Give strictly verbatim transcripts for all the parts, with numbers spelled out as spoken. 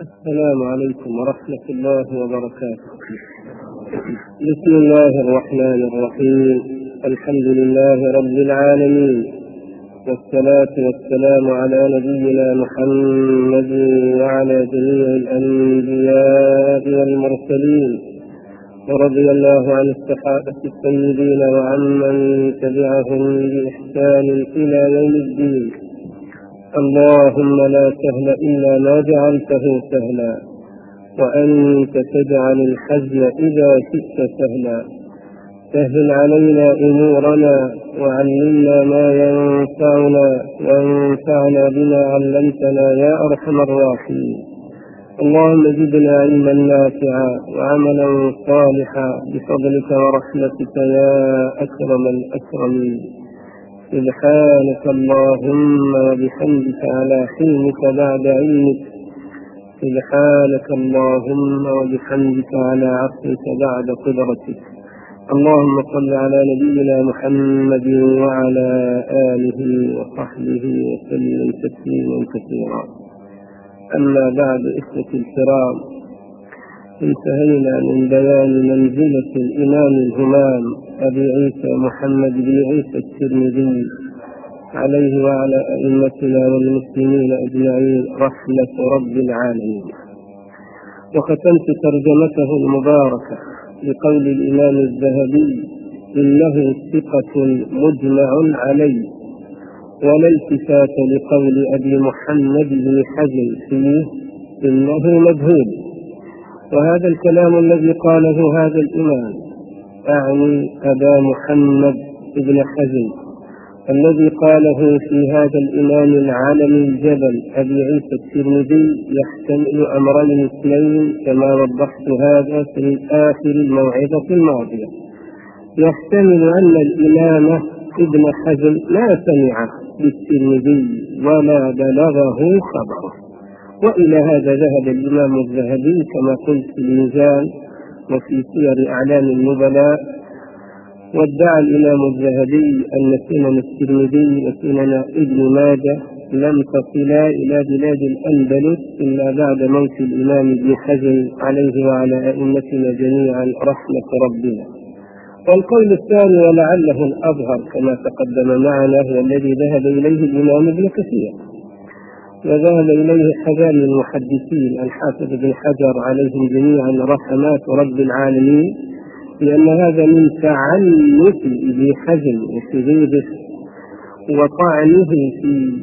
السلام عليكم ورحمة الله وبركاته. بسم الله الرحمن الرحيم. الحمد لله رب العالمين، والصلاة والسلام على نبينا محمد وعلى جميع الأنبياء والمرسلين، ورضي الله عن الصحابة الطيبين وعمن تبعهم بإحسان إلى يوم الدين. اللهم لا سهل إلا ما جعلته سهلا، وأنت تجعل الحزن إذا شئت سهلا. سهل علينا أمورنا، وعلمنا ما ينفعنا، وانفعنا بما علمتنا يا أرحم الراحمين. اللهم زدنا علما نافعا وعملا صالحا بفضلك ورحمتك يا أكرم الأكرمين. سبحانك اللهم وبحمدك على حلمك بعد علمك، سبحانك اللهم وبحمدك على عفوك بعد قدرتك. اللهم صل على نبينا محمد وعلى آله وصحبه وسلم تسليما كثيرا. أما بعد، إخوتي الكرام، انتهينا من بيان منزلة الإمام الهمام أبي عيسى محمد بن عيسى الترمذي عليه وعلى أئمتنا والمسلمين أجمعين رحمة رب العالمين. وختمت ترجمته المباركة بقول الإمام الذهبي: إنه ثقة مجمع عليه، ولا التفات لقول أبي محمد بن حزم فيه إنه مجهول. وهذا الكلام الذي قاله هذا الإمام أعني أبا محمد بن حزم، الذي قاله في هذا الإمام العالم الجبل أبي عيسى الترمذي يحتمل أمرين اثنين كما وضحت هذا في آخر الموعظة الماضية. يحتمل أن الإمام ابن حزم لا سمع بالترمذي ولا بلغه خبره، وإلى هذا ذهب الإمام الذهبي كما قلت في الميزان وفي سير أعلام النبلاء. وادعى الإمام الذهبي أن سنن الترمذي وسنن ابن ماجه لم تصلا إلى بلاد الأندلس إلا بعد موت الإمام ابن حزم عليه وعلى أئمتنا جميعا رحمة ربنا. والقول الثاني ولعله الأظهر كما تقدم معنا هو الذي ذهب إليه الإمام ابن كثير، وذهب إليه حذان المحدثين الحافظ بن حجر عليهم جميعا رحمات رب العالمين، لأن هذا من تعنت ابن حزم وشذوذه وطعنه في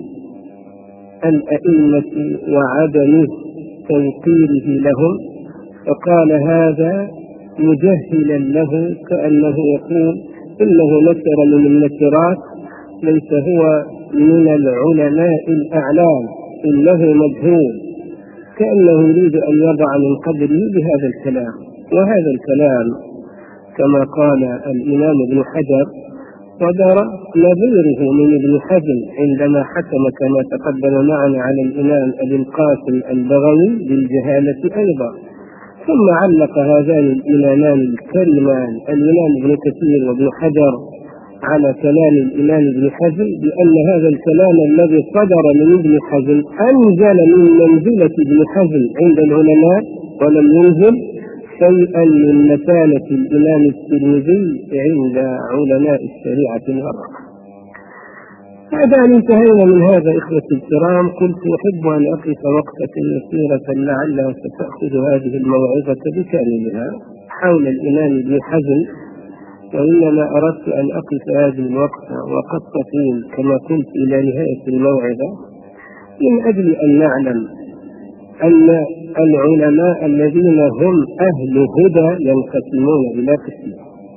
الأئمة وعدم توقيره لهم، فقال هذا مجهلا له كأنه يقول إنه نكر من النكرات، ليس هو من العلماء الأعلام، إنه مجهول، كأنه يريد أن يضع من قدره بهذا الكلام. وهذا الكلام كما قال الإمام ابن حجر صدر نظيره من ابن حزم عندما حكم كما تقدم معنا على الإمام أبي القاسم البغوي بالجهالة أيضا. ثم علق هذان الإمامان الكريمان الإمام ابن كثير وابن حجر على كلام الإمام ابن حزم بأن هذا الكلام الذي صدر من ابن حزم أنزل من منزلة ابن حزم عند العلماء، ولم ينزل شيئا من مكانة الإمام الترمذي عند علماء الشريعة الغربية. بعد أن انتهينا من هذا إخوتي الكرام، قلت أحب أن أقف وقفة يسيرة لعلها ستأخذ هذه الموعظة بكاملها حول الإمام ابن حزم، وإنما أردت أن أقف هذه الوقفة وقد تطول كما قلت إلى نهاية الموعظة، من أجل أن نعلم أن العلماء الذين هم أهل هدى ينقسمون إلى قسمين: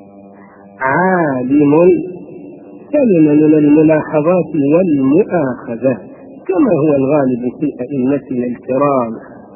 عالم سلم من الملاحظات والمؤاخذة كما هو الغالب في أئمتنا الكرام،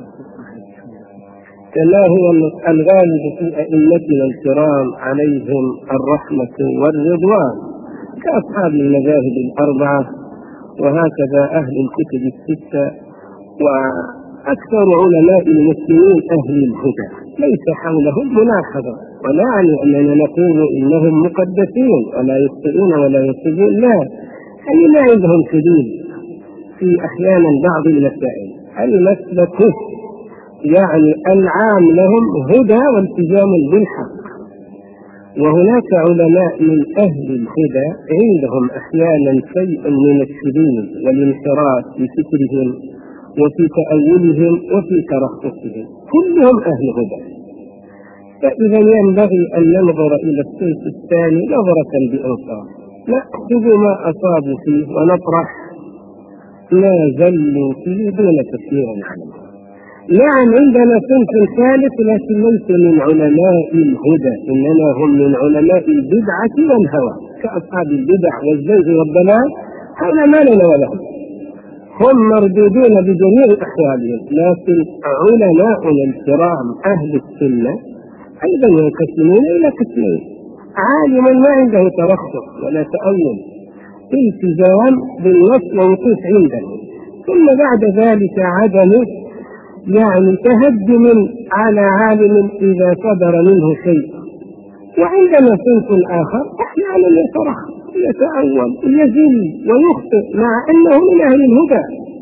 كما هو الغالب في أئمتنا الكرام عليهم الرحمة والرضوان كأصحاب المذاهب الأربعة، وهكذا أهل الكتب الستة، وأكثر علماء المسلمين أهل الهدى ليس حولهم ملاحظة. ولا يعني أننا نقول إنهم مقدسين ولا يخطئون ولا يصيبون، لا، يعني ما عندهم حدود في أحيانا بعض المسائل. المسلك يعني العام لهم هدى والتزام بالحق. وهناك علماء من أهل الهدى عندهم أحيانا شيء من الشذوذ والانحراف في فكرهم وفي تأولهم وفي ترخصهم، كلهم أهل هدى. فإذا ينبغي أن ننظر إلى الصنف الثاني نظرة بإنصاف، نأخذ ما أصابوا فيه ونطرح ما زلوا فيه دون تسميع عنه. نعم عندنا صنف ثالث لكن ليس من علماء الهدى، إنما هم من علماء البدعة والهوى كأصحاب البدع والزيغ والضلال، هذا ما لنا ولهم، هم مردودون بجميع أحوالهم. لكن علماؤنا الكرام أهل السنة أيضا ينقسمون إلى قسمين: عالم ما عنده ترخص ولا تأول، التزام بالنص ووقوف عنده، ثم بعد ذلك عدم يعني تهجم على عالم إذا صدر منه شيء. وعندنا صنف آخر أحيانا يترخص يتأول يزل ويخطئ مع أنه من أهل الهدى،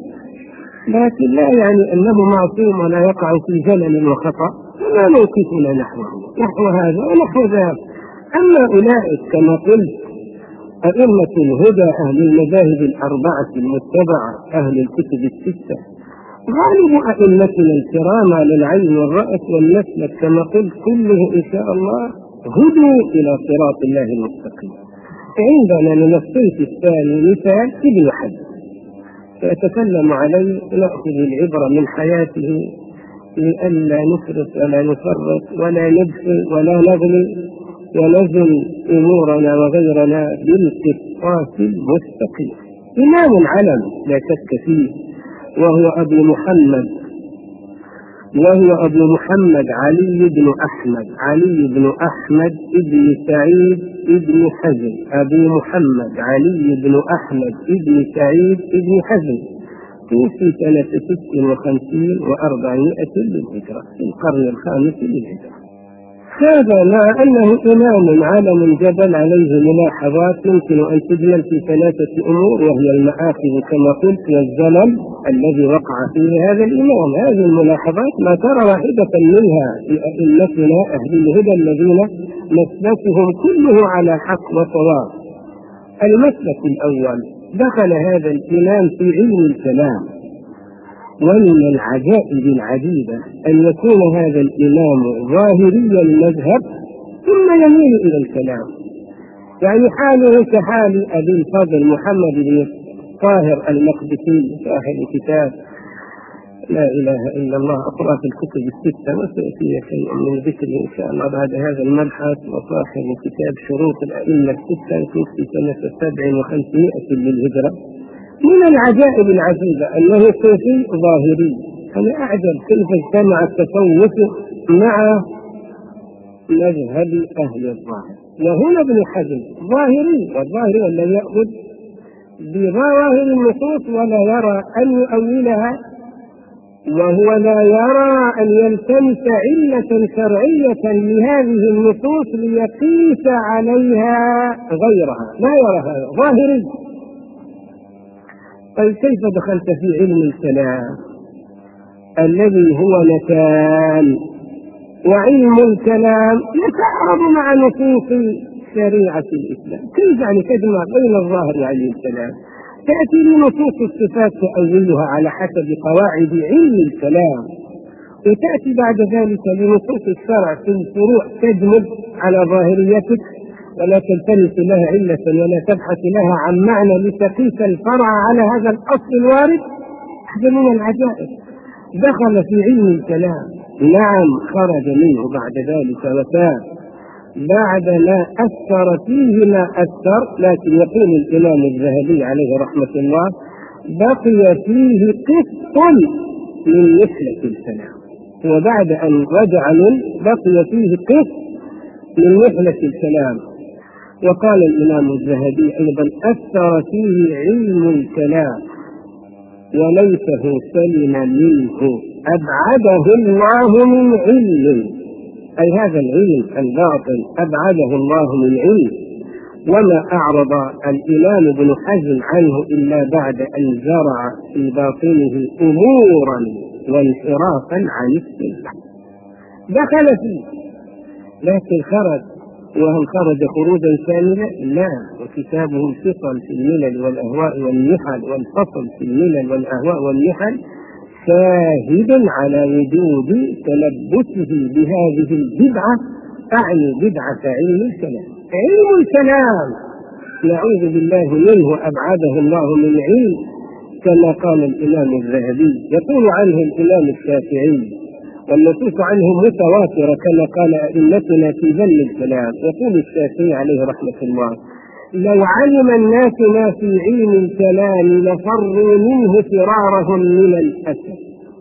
لكن لا يعني أنه معصوم ولا يقع في زلل وخطأ، فما موقفنا نحوه نحو هذا ونحو ذاك. أما أولئك كما قلت أئمة الهدى أهل المذاهب الأربعة المتبعة أهل الكتب الستة، غالب أئمتنا الكرام على العين والرأس والنسلك كما قلت كله إن شاء الله هدوا إلى صراط الله المستقيم. عندنا من الصنف الثاني مثال ابن حزم سأتكلم عليه، نأخذ العبرة من حياته لئلا نفرط ولا نفرط ولا ندخل ولا نغلي ونزل أمورنا وغيرنا بالقسطاس المستقيم. إمام علم لا شك فيه، وهو أبو محمد وهو أبو محمد علي بن أحمد علي بن أحمد ابن سعيد ابن حزم أبو محمد علي بن أحمد ابن سعيد ابن حزم، توفي سنة ست وخمسين وأربعمائة للهجرة في القرن الخامس للهجرة. هذا مع أنه إمام عالم جبل عليه ملاحظات يمكن أن تجمل في ثلاثة أمور، وهي المآخذ كما قلت والزلل الذي وقع فيه هذا الإمام. هذه الملاحظات ما ترى واحدة منها في أئمتنا أهل الهدى الذين مسلكهم كله على حق وصواب. المسلك الأول: دخل هذا الإمام في علم الكلام، ومن العجائب العجيبة أن يكون هذا الإمام ظاهري المذهب ثم يميل إلى الكلام، يعني حاله كحال أبي الفضل محمد بن طاهر المقدسي صاحب كتاب لا إله إلا الله أقرأ في الكتب الستة، وسيأتي شيء من ذكره إن شاء الله بعد هذا المبحث. وصاحب كتاب شروط الأئمة الستة في سنة سبع وخمسمائة للهجرة. من العجائب العجيبة أنه صوفي ظاهري. أنا أعجب كيف اجتمع التصوف مع مذهب أهل الظاهر. وهنا ابن حزم ظاهري، والظاهري الذي يأخذ بظواهر النصوص ولا يرى أن يؤولها، وهو لا يرى أن يلتمس علة شرعية لهذه النصوص ليقيس عليها غيرها، لا يرى هذا، ظاهري. طيب كيف دخلت في علم الكلام الذي هو نتان، وعلم الكلام يتعارض مع نصوص شريعة الإسلام؟ كيف يعني تجمع بين الظاهر وعلم الكلام؟ تأتي لنصوص الصفات تؤولها على حسب قواعد علم الكلام، وتأتي بعد ذلك لنصوص الشرع في الفروع تجمد على ظاهريتك ولا تلتمس لها علة ولا تبحث لها عن معنى لتقيس الفرع على هذا الأصل الوارد. هذا من العجائب. دخل في علم الكلام، نعم خرج منه بعد ذلك وتاب بعد ما أثر فيه ما أثر، لكن يقول الإمام الذهبي عليه رحمة الله: بقي فيه قسط من مثلة الكلام. وبعد أن رجع منه بقي فيه قسط من مثلة الكلام. وقال الإمام الذهبي أيضا: أثر فيه علم الكلام وليته سلم منه، أبعده الله من علم، أي هذا العلم الباطل أبعده الله من علم. وما أعرض الإمام ابن حزم عنه إلا بعد أن زرع في باطنه أمورا وانحرافا عن السنة. دخل فيه لكن خرج، وهل خرج خروجا كاملا؟ لا، وكتابه الفصل في الملل والأهواء والنحل والفصل في الملل والأهواء والنحل شاهد على وجود تلبسه بهذه البدعة، أعني بدعة علم الكلام. علم الكلام نعوذ بالله منه، أبعده الله من علم، كما قال الإمام الذهبي. يقول عنه الإمام الشافعي والنصوص عنه متواترة كما قال أئمتنا في ذم الكلام. يقول الشافعي عليه رحمة الله: لو علم الناس ما في علم الكلام لفروا منه فرارهم من الأسد،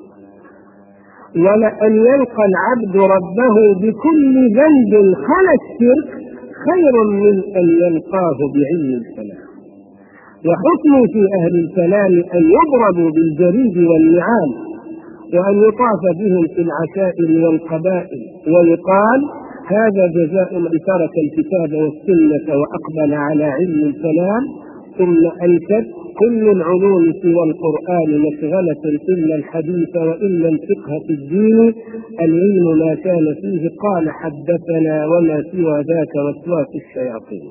ولأن يلقى العبد ربه بكل ذنب خلا الشرك خير من أن يلقاه بعلم الكلام. وحكم في أهل الكلام أن يضربوا بالجريد والنعال، وأن يطاف بهم في العشائر والقبائل، ويقال هذا جزاء من ترك الكتاب والسنة وأقبل على علم الكلام. ثم أنشد: كل العلوم سوى القرآن مشغلة إلا الحديث وإلا الفقه في الدين، العلم ما كان فيه قال حدثنا وما سوى ذاك وسواس الشياطين.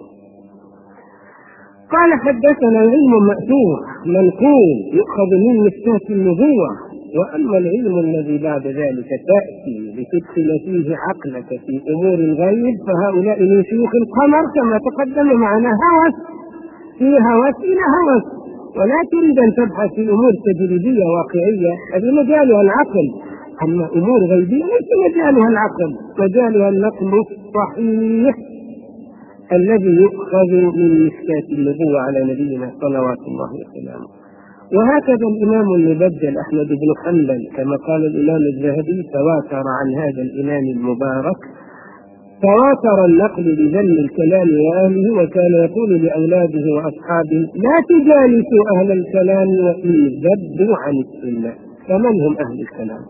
قال حدثنا علم مأثور منقول يؤخذ من مفتاح النبوة، وأما العلم الذي بعد ذلك تأتي لتدخل فيه عقلك في أمور الغيب فهؤلاء من شيوخ القمر كما تقدم معنا، هوس في هوس إلى هوس، ولا تريد أن تبحث في أمور تجريبية واقعية، هذه مجالها العقل. أما أمور غيبية ليس مجالها العقل، مجالها النقل الصحيح الذي يؤخذ من مشكاة النبوة على نبينا صلوات الله وسلامه. وهكذا الإمام المبجل أحمد بن حنبل كما قال الإمام الذهبي تواتر عن هذا الإمام المبارك، تواتر النقل بذم الكلام وأهله، وكان يقول لأولاده وأصحابه: لا تجالسوا أهل الكلام وإن ذبوا عن السنة. فمن هم أهل الكلام؟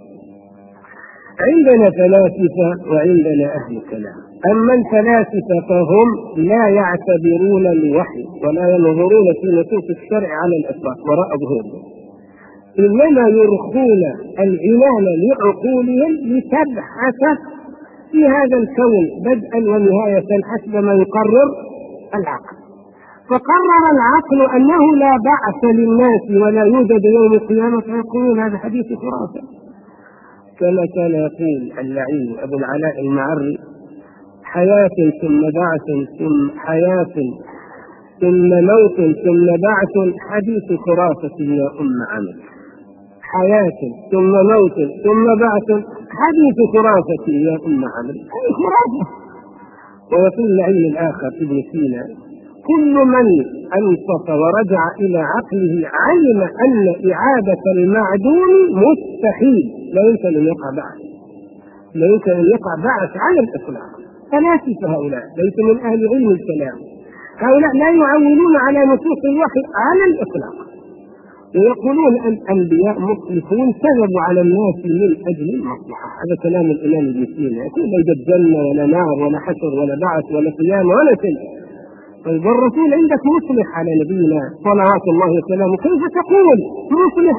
عندنا فلاسفة وعندنا أهل كلام. أما الفلاسفة فهم لا يعتبرون الوحي ولا ينظرون في نصوص الشرع على الإطلاق وراء ظهورهم، إنما يرخون العنان لعقولهم لتبحث في هذا الكون بدءا ونهاية حسب ما يقرر العقل. فقرر العقل أنه لا بعث للناس ولا يوجد يوم القيامة، فيقولون هذا حديث خرافة. كما كان يقول اللعين أبو العلاء المعري: حياة ثم بعث ثم حياة ثم موت ثم بعث حديث خرافة يا أم عمل. حياة ثم موت ثم بعث حديث خرافة يا أم عمل، أي خرافة. ويقول العلم الآخر ابن سينا: كل من أنصف ورجع إلى عقله علم أن إعادة المعدوم مستحيل، لا يمكن أن يقع بعث، لا يمكن أن يقع بعث على الإطلاق. فلاسفة هؤلاء ليسوا من أهل علم الكلام، هؤلاء لا يعولون على نصوص الوحي على الإطلاق، ويقولون أن الأنبياء مصلحون كذبوا على الناس من أجل المصلحة. هذا كلام الإمام ابن سينا. يقول لا يوجد جنة ولا نار ولا حشر ولا بعث ولا قيامة ولا شيء. طيب الرسول عندك مصلح على نبينا صلوات الله وسلامه، كيف تقول مصلح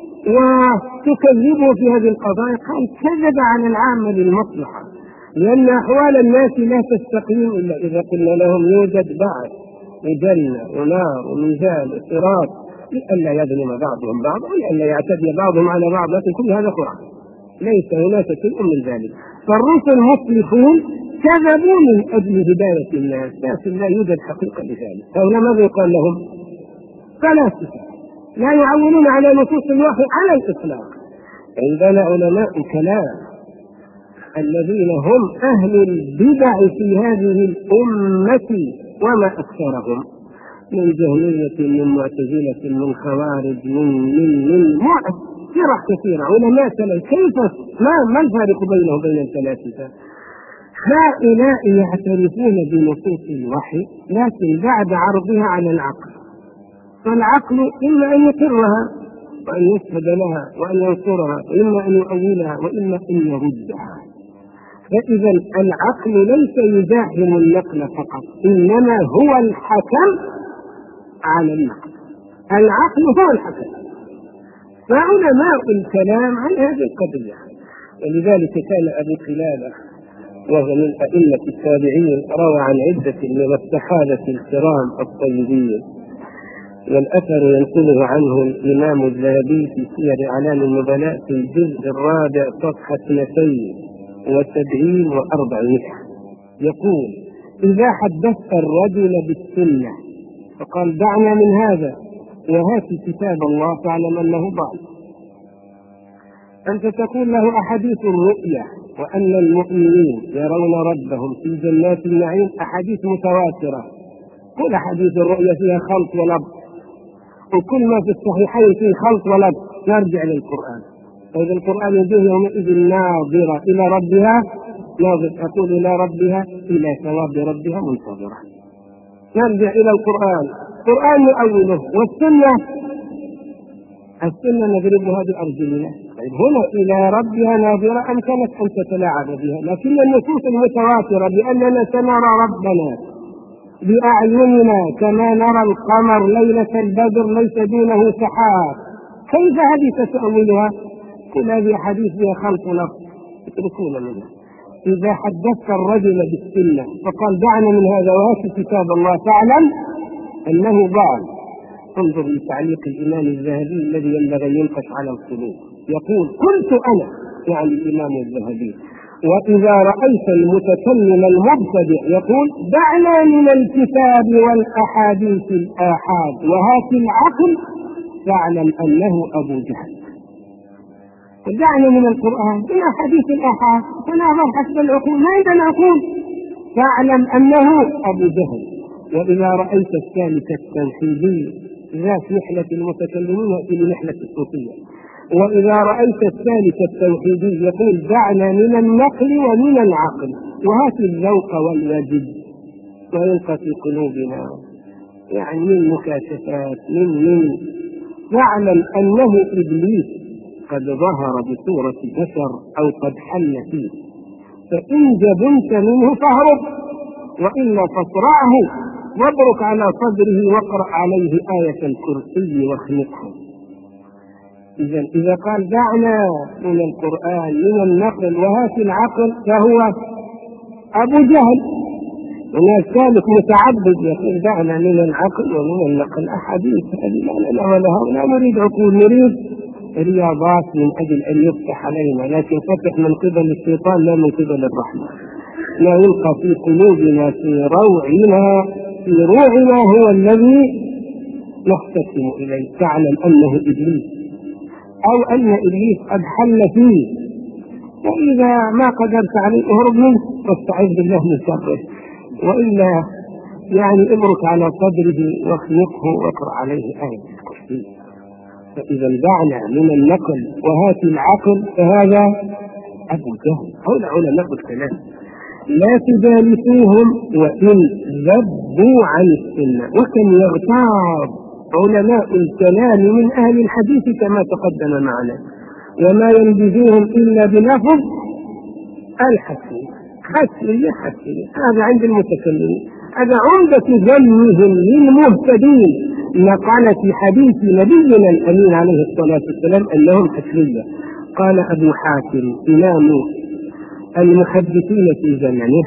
وتكذبه في هذه القضايا؟ قال كذب على العامة للمصلحة، لأن أحوال الناس لا تستقيم إلا إذا قلنا لهم يوجد بعث وجنة ونار وميزان وصراط، لئلا يظلم بعضهم بعضا ولئلا يعتدي بعضهم على بعض، لكن كل هذا قرآن، ليس هناك شيء من ذلك. فالرسل مصلحون كذبوا من أجل هداية الناس، لكن لا يوجد حقيقة لذلك. هؤلاء ماذا يقال لهم؟ فلاسفة لا يعولون على نصوص الوحي على الإطلاق. عندنا علماء الكلام الذين هم أهل البدع في هذه الأمة وما أكثرهم، من جهمية من معتزلة من خوارج من من من فرق كثيرة، علماء كلام. كيف ما ما الفارق بينه وبين الفلاسفة؟ هؤلاء يعترفون بنصوص الوحي لكن بعد عرضها على العقل، فالعقل إما أن يقرها وأن يشهد لها وأن ينصرها، وإما أن يؤولها وإما أن يردها. فإذا العقل ليس يزاحم النقل فقط، إنما هو الحكم على النقل. العقل هو الحكم، فعلماء الكلام عن هذه القضية. ولذلك كان أبو قلابة وهو من أئمة التابعين روى عن عدة من الصحابة الكرام الطيبين، والأثر ينقله عنه الإمام الذهبي في سير أعلام النبلاء في الجزء الرابع صفحة اثنتين وسبعين وأربعمائة، يقول: إذا حدثت الرجل بالسنة فقال دعنا من هذا وهات كتاب الله فاعلم أنه ضال. أنت تقول له أحاديث الرؤيا وأن المؤمنين يرون ربهم في جنات النعيم أحاديث متواترة، كل أحاديث الرؤيا فيها خلط ولبس، وكل ما في الصحيحين فيه خلط ولبس، نرجع للقرآن. فإذا القرآن يجوز يومئذ ناظرة إلى ربها، ناظر تقول إلى ربها إلى ثواب ربها منتظرة. نرجع إلى القرآن، القرآن نؤوله، والسنة السنة نضربها بأرجلنا. طيب هنا إلى ربها ناظرة أمكنت أن تتلاعب بها، لكن النصوص المتواترة بأننا سنرى ربنا بأعيننا كما نرى القمر ليلة البدر ليس دونه سحاب، كيف هذه تتأولها؟ كل هذه حديث فيها خلق لفظ يتركون منها. إذا حدثت الرجل بالسنة فقال دعنا من هذا وهات كتاب الله فاعلم أنه ضال. انظر لتعليق الإمام الذهبي الذي ينبغي ينقش على القلوب، يقول: قلت أنا، يعني الإمام الذهبي، وإذا رأيت المتكلم المبتدع يقول دعنا من الكتاب والأحاديث الآحاد وهات العقل فاعلم أنه أبو جهل. دعنا من القرآن من أحاديث الآحاد فنظر حسب العقول، ما عندنا عقول، فاعلم أنه أبو جهل. وإذا رأيت السالك التوحيدي ذات نحلة المتكلمين يأتي بنحلة الصوفية، وإذا رأيت السالك التوحيدي يقول دعنا من النقل ومن العقل وهات الذوق والوجد، ويلقى في قلوبنا يعني من مكاشفات من من فاعلم أنه إبليس قد ظهر بصورة بشر أو قد حل فيه، فإن جبنت منه فاهرب وإلا فاصرعه وابرك على صدره واقرأ عليه آية الكرسي واخنقه. إذا إذا قال دعنا من القرآن من النقل وهات العقل فهو أبو جهل. هناك سالك متعبد يقول دعنا من العقل ومن النقل أحاديث، هذه لا لا ولا لا نريد عقول، نريد رياضات من أجل أن يفتح علينا، لكن فتح من قبل الشيطان لا من قبل الرحمة. لا يلقى في قلوبنا في روعنا في روعنا هو الذي نحتكم إليه. تعلم أنه إبليس أو أن إبليس قد حل فيه، وإذا ما قدرت عليه اهرب منه واستعذ بالله من شره، وإلا يعني ابرك على صدره واخنقه واقرأ عليه آية الكرسي. فإذا دعنا من النقل وهات العقل فهذا أبو جهل. هؤلاء علماء الكلام لا تجالسوهم وإن ذبوا عن السنة. وكم يغتاب علماء الكلام من أهل الحديث كما تقدم معنا، وما ينبذوهم إلا بلفظ الحسن حسن حسن. هذا عند المتكلمين، هذا عمدة ذمهم للمهتدين. نقل في حديث نبينا الأمين عليه الصلاة والسلام أنهم حسنية. قال أبو حاتم إمام المحدثين في زمنه: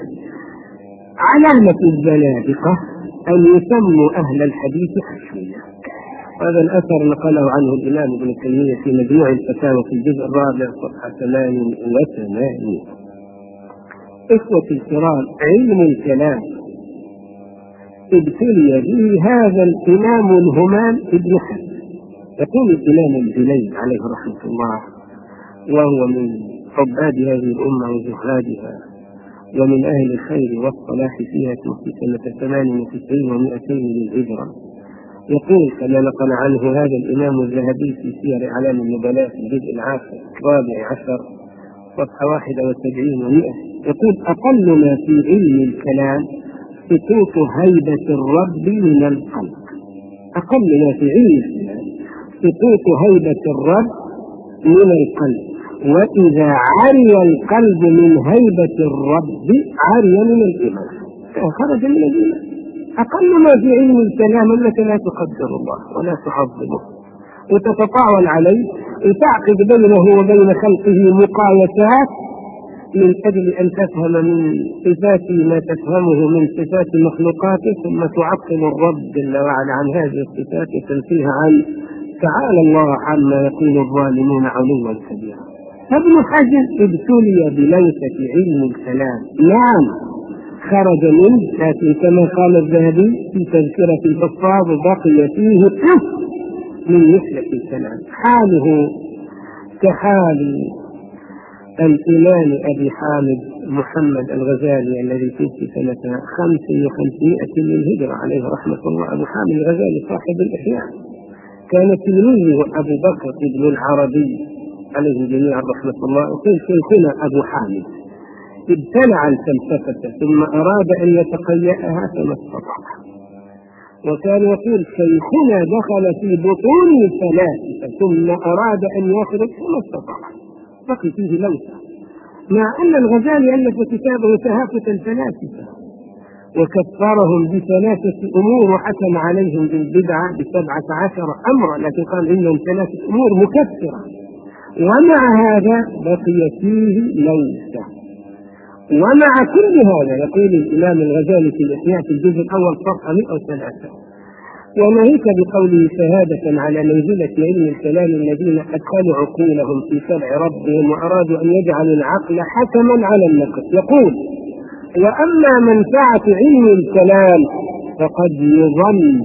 علامة الزنادقة أن يسموا أهل الحديث حسنية. هذا الأثر نقله عنه الإمام ابن تيمية في مجموع الفتاوى في الجزء الرابع صفحة ثمانين وثمانين. إخوة الكرام، علم الكلام ابتلي به هذا الإمام الهمام ابن حزم. يقول الإمام الجليل عليه رحمة الله، وهو من عباد هذه الأمة وزهادها ومن أهل الخير والصلاح فيها، توفي سنة ثمان وتسعين ومائتين للهجرة. يقول كما نقل عنه هذا الإمام الذهبي في سير أعلام النبلاء في الجزء العاشر الرابع عشر صفحة واحدة وسبعين ومائة، يقول: أقل ما في علم الكلام سقوط هيبة الرب من القلب. أقل ما في علم الكلام سقوط هيبة الرب من القلب، وإذا عري القلب من هيبة الرب عري من الإيمان، خرج من الإيمان. أقل ما في علم الكلام أنك لا تقدر الله ولا تعظمه وتتطاول عليه وتعقد بينه وبين خلقه مقايسات من أجل أن تفهم من صفات ما تفهمه من صفات مخلوقاته، ثم تعطل الرب جل وعلا عن هذه الصفات وتنفيها عنه. تعالى الله عما يقول الظالمون علوا كبيرا. ابن حزم ابتلي بلوثة علم الكلام، نعم خرج منه، لكن كما قال الذهبي في تذكرة البصار بقي فيه قسم من مثلة الكلام، حاله كحال الإمام أبي حامد محمد الغزالي الذي توفي سنة خمس وخمسمائة للهجرة عليه رحمة الله. أبو حامد الغزالي صاحب الإحياء كان تلميذه أبو بكر ابن العربي عليه جميعا رحمة الله، وكان شيخنا أبو حامد ابتلع الفلسفة ثم أراد أن يتقيأها فما استطاع، وكان يقول شيخنا دخل في بطون الفلاسفة ثم أراد أن يخرج فما استطاع، بقي فيه لوثة، مع أن الغزالي ألف كتابه تهافت الفلاسفة وكفرهم بثلاثة أمور وحكم عليهم بالبدعة بسبعة عشر أمرا، لكن قال إنهم ثلاثة أمور مكفرة، ومع هذا بقي فيه لوثة. ومع كل هذا يقول الإمام الغزالي في الإحياء في الجزء الأول صفحة مئة وثلاثة: وناهيك بقوله شهادة على منزلة علم الكلام الذين أدخلوا عقولهم في شرع ربهم وأرادوا أن يجعلوا العقل حكما على النقل، يقول: وأما منفعة علم الكلام فقد يظن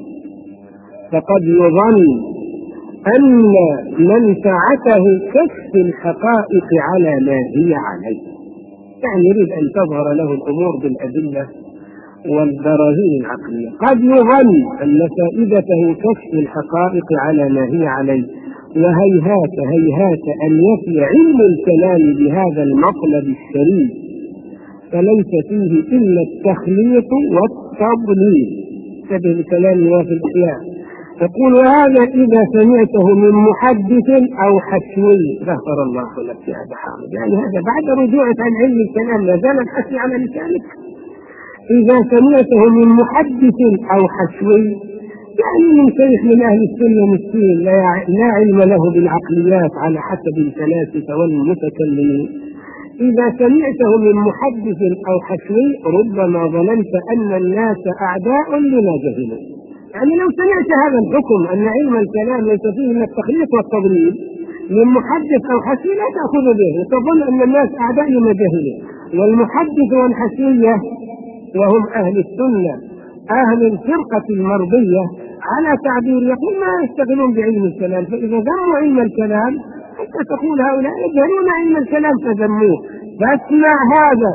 فقد يظن أن منفعته كشف الحقائق على ما هي عليه، يعني يريد أن تظهر له الأمور بالأدلة والبراهين العقلية. قد يظن أن فائدته كشف الحقائق على ما هي عليه، وهيهات هيهات أن يفي علم الكلام بهذا المطلب الشريف، فليس فيه إلا التخليط والتضليل. شبه الكلام وفي الإحياء يقول: وهذا إذا سمعته من محدث أو حشوي. غفر الله لك يا أبا حامد، يعني هذا بعد رجوعك عن علم الكلام لا زال الحشي على لسانك. إذا سمعته من محدث أو حشوي، يعني من شيخ من أهل السنة مسكين لا علم له بالعقليات على حسب الفلاسفة والمتكلمين، إذا سمعته من محدث أو حشوي ربما ظننت أن الناس أعداء لما جهلوا. يعني لو سمعت هذا الحكم أن علم الكلام ليس فيه من التخليط والتضليل من محدث أو حشوي لا تأخذ به، وتظن أن الناس أعداء لما جهلوا. والمحدث والحشوية وهم أهل السنة أهل الفرقة المرضية على تعبير يقول ما يشتغلون بعلم الكلام، فإذا ذموا علم الكلام حتى تقول هؤلاء يجهلون علم الكلام فذموه. فاسمع هذا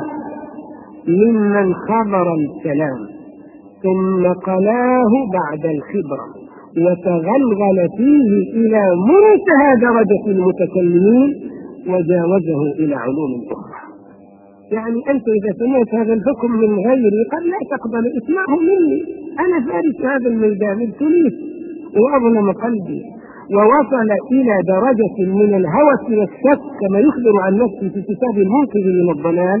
ممن خبر الكلام ثم قلاه بعد الخبرة وتغلغل فيه إلى منتهى درجة المتكلمين وجاوزه إلى علوم أخرى. يعني أنت إذا سمعت هذا الحكم من غيري قد لا تقبل، اسمعه مني، أنا فارس هذا الميدان، ابتليت وأظلم قلبي ووصل إلى درجة من الهوس والشك كما يخبر عن نفسه في كتاب المنقذ من الضلال.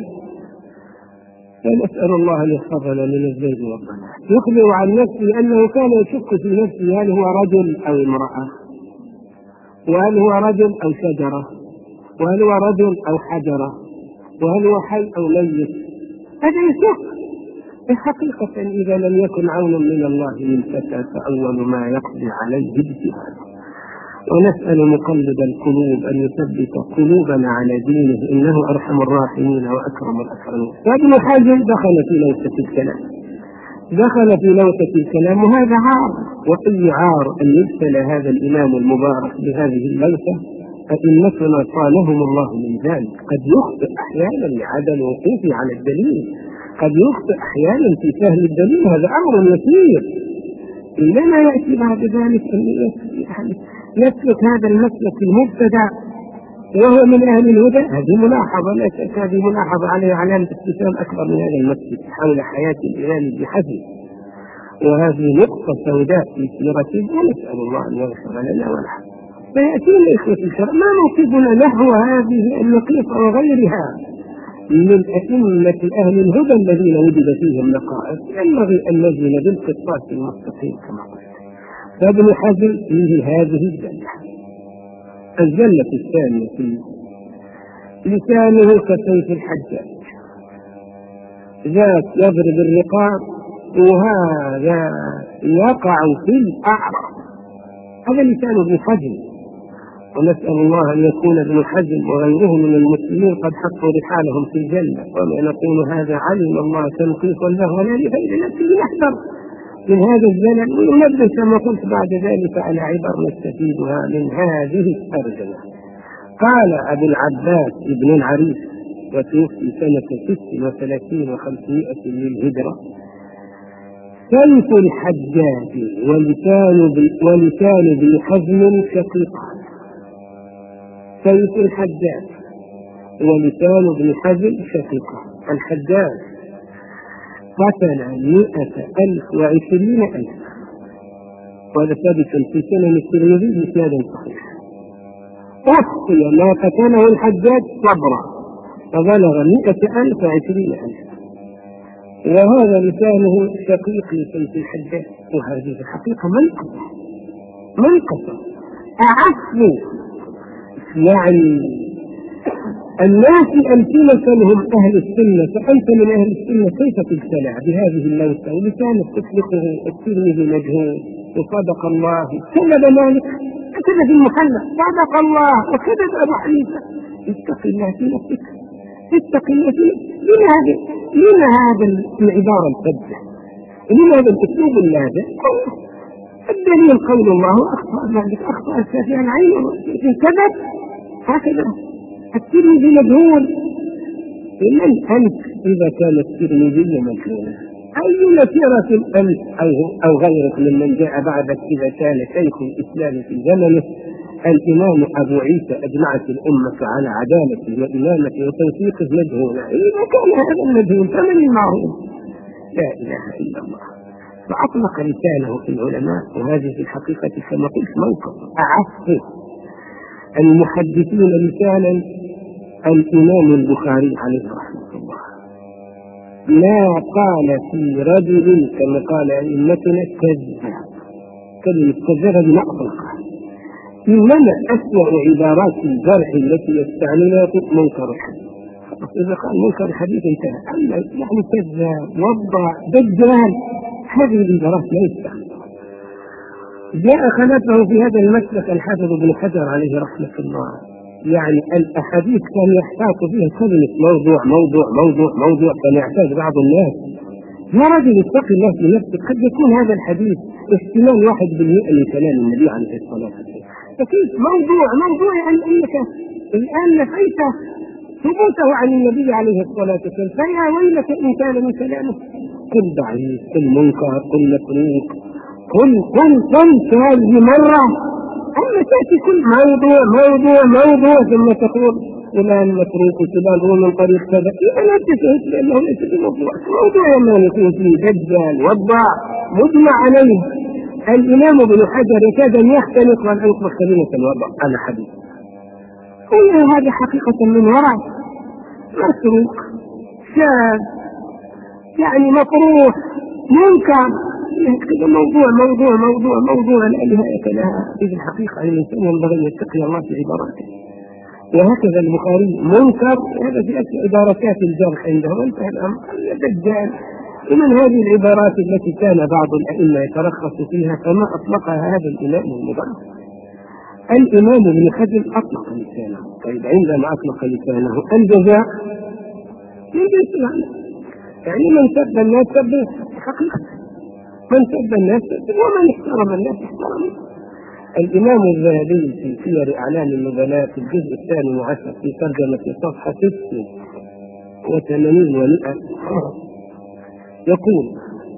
فنسأل الله أن يحفظنا من الزيغ والضلال. يخبر عن نفسه أنه كان يشك في نفسه هل هو رجل أو امرأة، وهل هو رجل أو شجرة، وهل هو رجل أو حجرة، وهل هو حي أو ميت. هذا يشك. الحقيقة إذا لم يكن عون من الله للفتى فأول ما يقضي عليه اجتهاده. ونسأل مقلب القلوب أن يثبت قلوبنا على دينه إنه أرحم الراحمين وأكرم الأكرمين. فابن حزم دخل في لوثة الكلام دخل في لوثة الكلام وهذا عار، وأي عار أن يبتلى هذا الإمام المبارك بهذه اللوثة. أئمتنا صانهم الله من ذلك. قد يخطئ أحيانا لعدم وقوفه على الدليل، قد يخطئ أحيانا في فهم الدليل، هذا أمر يسير. إنما يأتي بعد ذلك أن يسلك هذا المسلك المبتدع وهو من أهل الهدى. هذه ملاحظة لا شك، هذه ملاحظة عليها علامة استفهام أكبر من هذا المسلك حول حياة الإمام ابن حزم، وهذه نقطة سوداء في سيرته، ونسأل الله أن يغفر لنا ولها. فيأتينا إخوة الشرع ما موقفنا نحو هذه النقيصة وغيرها من أئمة أهل الهدى الذين وجد فيهم نقائص. ينبغي أن نزل بالقسطاس المستقيم كما قلت. فابن حزم فيه هذه الزلة. الزلة الثانية فيه لسانه كسيف الحجاج، ذاك يضرب الرقاب وهذا يقع في الأعراض. هذا لسان ابن حزم، ونسأل الله أن يكون ابن حزم وغيره من المسلمين قد حطوا رحالهم في الجنة. وما نقول هذا علم الله تنقيصا له ولا لغير نفسه. نحذر من هذا الزلل وننبه كما قلت بعد ذلك على عبر نستفيدها من هذه الترجمة. قال أبو العباس ابن العريف وتوفي سنة ست وثلاثين وخمسمائة للهجرة: سيف الحجاج ولسان ولسان ذي حزم شقيقان. سيف الحجاج ولسان ذي حزم شقيقان. الحجاج قتل مئة ألف وعشرين ألف، وهذا ثابت في سنن الترمذي بإسناد صحيح. أخطي ما قتله الحجاج صبرا فبلغ مئة ألف وعشرين ألف، وهذا لسانه شقيق لسيف الحجاج. وهذه الحقيقة منقصة منقصة أعف يعني الناس أمثلة هم أهل السنة، فأنت من أهل السنة كيف تبتلع بهذه الموتى ولسانك تطلقه الترمذي مجهول وصدق الله كذب مالك كذب في المحلى صدق الله وكذب أبو حنيفة. اتق الله في نفسك، اتق الله في نفسك. لما هذا لما هذا العبارة الفجة؟ لما هذا الأسلوب اللاذع؟ الدليل قول الله أخطأ ذلك أخطأ الشافعي عن عينه إن كذب هكذا. الترمذي مجهول. من أنت إذا كان الترمذي مجهولا؟ أي مسيرة أنت أو, أو غيرك ممن جاء بعدك إذا كان شيخ الإسلام في زمنه الإمام أبو عيسى أجمعت الأمة على عدالته وإمامته وتوثيقه مجهولا؟ إذا كان هذا المجهول فمن المعروف؟ لا إله إلا الله. فأطلق لسانه في العلماء، وهذه في الحقيقة كما قلت موقف أعف المحدثين لسانا الإمام البخاري عليه رحمة الله. لا قال في رجل كما قال أئمتنا كذاب، كلمة كذاب بمطلقة، إنما أسوأ عبارات الجرح التي يستعملها منكر الحديث. إذا قال منكر الحديث انتهى، يعني كذاب وضع دجال، هذه العبارات لا يستعمل. جاء خلفه في هذا المسلك الحافظ ابن حجر عليه رحمة الله، يعني الأحاديث كان يحتاط فيها كلمة موضوع موضوع موضوع موضوع كان يحتاج بعض الناس. يا رجل اتق الله في نفسك، قد يكون هذا الحديث احتمال واحد بالمئة من كلام النبي عليه الصلاة والسلام، فكيف موضوع موضوع يعني أنك الآن نفيت ثبوته عن النبي عليه الصلاة والسلام، فيا ويلك إن كان من كلامه كل ضعيف كل منكر كل متروك كل كل كل هذه مرة. أما تأتي كل موضوع موضوع موضوع ثم تقول فلان متروك وفلان هو من طريق كذا، أنا أتفهم لأنه ليس بموضوع. موضوع لما يكون فيه دجال وضع مجمع عليه. الإمام ابن حجر يكاد أن يختلق وأن يطلق كلمة الوضع على حديث، هذه حقيقة من وراء متروك شاذ يعني مطروح منكر كذا موضوع موضوع موضوع موضوع لا نهاية لها. إذ الحقيقة أن الإنسان ينبغي أن يتقي الله في عباراته. وهكذا البخاري منكر، هذا في عبارات الجرح عنده وانتهى الأمر. دجال ومن هذه العبارات التي كان بعض الأئمة يترخص فيها فما أطلقها هذا الإمام المبارك. الإمام ابن حزم أطلق لسانه. طيب عندما أطلق لسانه الجزاء يجوز يعني من سب الناس سب حقيقة، من سب الناس سب، ومن احترم الناس احترم. الإمام الذهبي في سير أعلام النبلاء في الجزء الثاني عشر في ترجمة صفحة ست وثمانين ومئة يقول: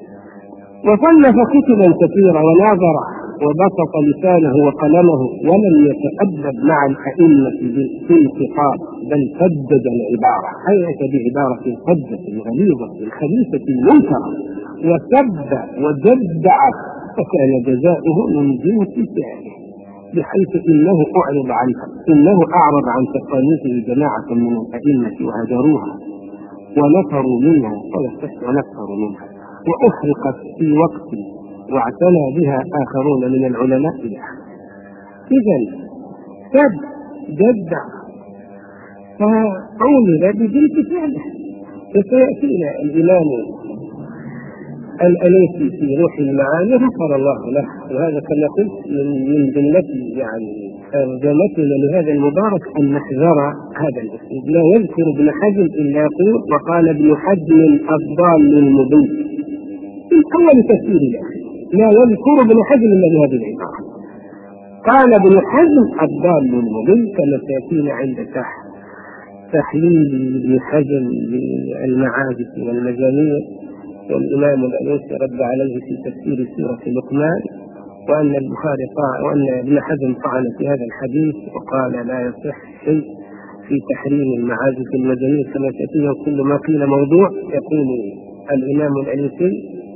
وصنف كتبا كثيرة وناظر وبسط لسانه وقلمه ولم يتأدب مع الأئمة بالانتقاد، بل سدد العبارة، أي بعبارة فجة غليظة خبيثة منكرة، وسب وجدع، فكان جزاؤه من جنس فعله، بحيث إنه أعرض عن إنه أعرض عن تقاليده جماعة من الأئمة وهجروها ونفروا منها ونفروا منها وأحرقت في وقت واعتنى بها آخرون من العلماء بها. إذن سب جدع فعمل بجنس فعله. وسيأتينا الإمام الألوسي في روح المعاني غفر الله له، وهذا كما قلت من جملة يعني ترجمتنا لهذا المبارك أن نحذر هذا الأسلوب. لا يذكر ابن حزم إلا يقول وقال ابن حزم الضال المبين في أول تفسير له، لا يذكر ابن حزم إلا بهذه العبارة، قال ابن حزم الضال المبين، كما سيأتينا عند تحليل ابن حزم للمعاجز والمجانين. والإمام الألوسي رد عليه في تفسير سورة لقمان، وأن البخاري طاع وأن ابن حزم طعن في هذا الحديث وقال لا يصح شيء في تحريم المعازف المجانين كما تأتيه كل ما قيل موضوع. يقول الإمام الألوسي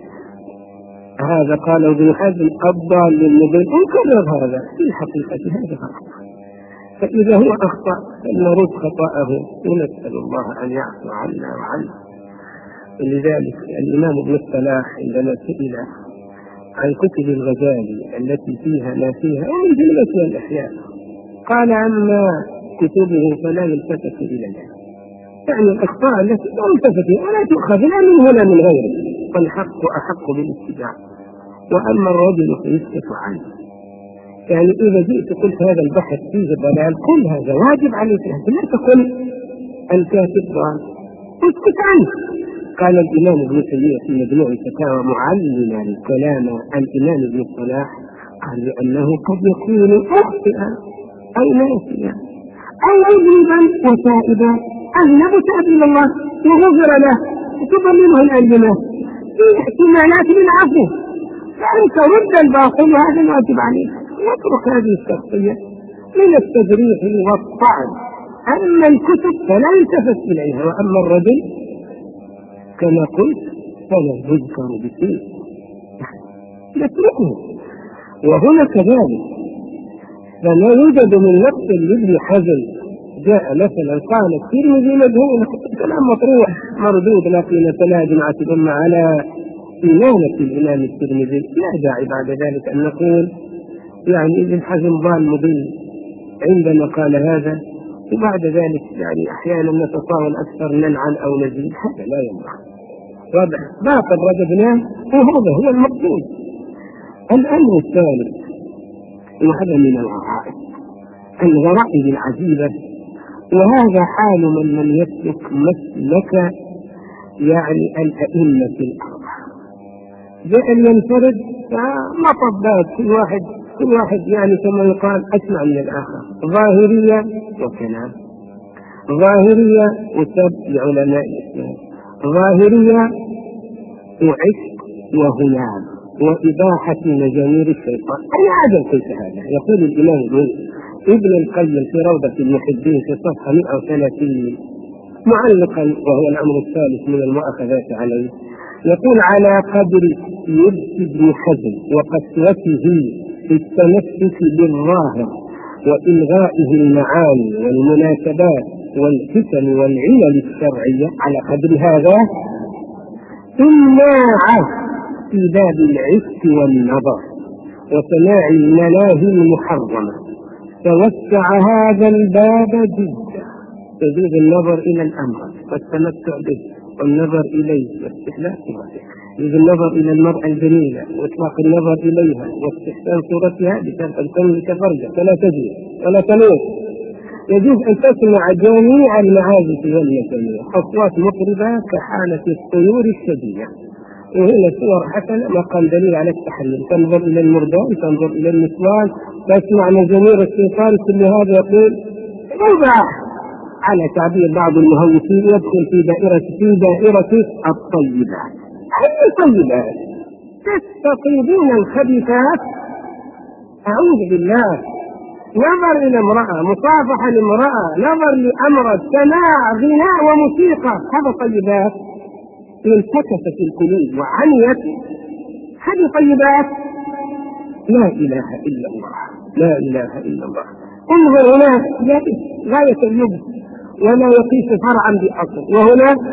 هذا قال ابن حزم الضال للمبين، انكرر هذا في الحقيقة هذا غلط، فإذا هو أخطأ فلنرد خطأه ونسأل الله أن يعفو عنا وعنه. لذلك الإمام ابن الصلاح عندما سئل عن كتب الغزالي التي فيها ما فيها ومن جملتها الأحياء قال أما كتبه فلا يلتفت إليها، يعني الأخطاء التي لا يلتفت ولا تؤخذ لا من هنا من غيره، فالحق أحق بالاتباع، وأما الرجل فيسكت عنه. يعني إذا جئت قلت هذا البحث فيه ضلال كل هذا واجب عليك، لا تقل الكاتب ضال اسكت عنه. قال الإمام ابن تيمية في مجموع الفتاوى معلما كلام الإمام ابن الصلاح قال لأنه قد يكون مخطئا أو ناسيا أو مذنبا وتائبا أذنب تاب إلى الله وغفر له وتضمنه الألزمات في احتمالات للعفو، فأنت رد الباطل وهذا الواجب عليك، واترك هذه الشخصية من التجريح والطعن. أما الكتب فلا يلتفت إليها، وأما الرجل كما قلت فلا يذكر بشيء نتركه. وهنا كذلك فلا يوجد من نفس لابن حزم جاء مثلا قال الترمذي مجهول، كلام مطروح مردود لا قيمة له جماعة الأمة على إمامة الإمام الترمذي، لا داعي بعد ذلك أن نقول يعني ابن حزم ضال مضل عندما قال هذا، وبعد ذلك يعني أحيانا نتطاول أكثر نلعن أو نزيد، هذا لا ينفع. واضح باطل رددناه وهذا هو المقصود. الأمر الثالث وهذا من الغرائب الغرائب العجيبة، وهذا حال من لم يسلك مسلك يعني الأئمة الأربعة. جاء ينفرد فمطبات كل واحد كل واحد يعني كما يقال أسمع من الآخر، ظاهرية وكلام، ظاهرية وسب لعلماء الإسلام، ظاهرية وعشق وهيام وإباحة مجامير الشيطان. أنا عدم كيف هذا. يقول الإمام ابن القيم في روضة المحبين في صفحة مئة وثلاثين معلقا وهو الأمر الثالث من المؤاخذات عليه، يقول على قدر يبس ابن حزم وقسوته في التمسك بالظاهر وإلغائه المعاني والمناسبات والفتن والعلل الشرعية، على قدر هذا إماعة في باب العشق والنظر وسماع الملاهي المحرمة، توسع هذا الباب جدا، يجوز النظر إلى الأمر والتمتع به والنظر إليه واستحلال صورته، يجوز النظر إلى المرأة الجميلة وإطلاق النظر إليها واستحسان صورتها بشرط أن تملك فرجة فلا تزني ولا تنوح، يجوز أن تسمع جميع المعازف والمسامير، أصوات مطربة كحالة الطيور الشديدة، وهنا صور حسنة مقام دليل على التحلل، تنظر إلى المردان تنظر إلى النسوان تسمع مزامير الشيطان، كل هذا يقول ربع على تعبير بعض المهوسين يدخل في دائرة في دائرة الطيبات. أي الطيبات؟ تستطيبون الخبيثات، أعوذ بالله، نظر إلى امرأة، مصافحة لامرأة، نظر لأمر، سماع، غناء وموسيقى، هذا طيبات انتكست القلوب وعنيت، هذه طيبات. لا إله إلا الله، لا إله إلا الله. انظر هنا غاية اللبس ولا يقيس فرعا بأصل، وهنا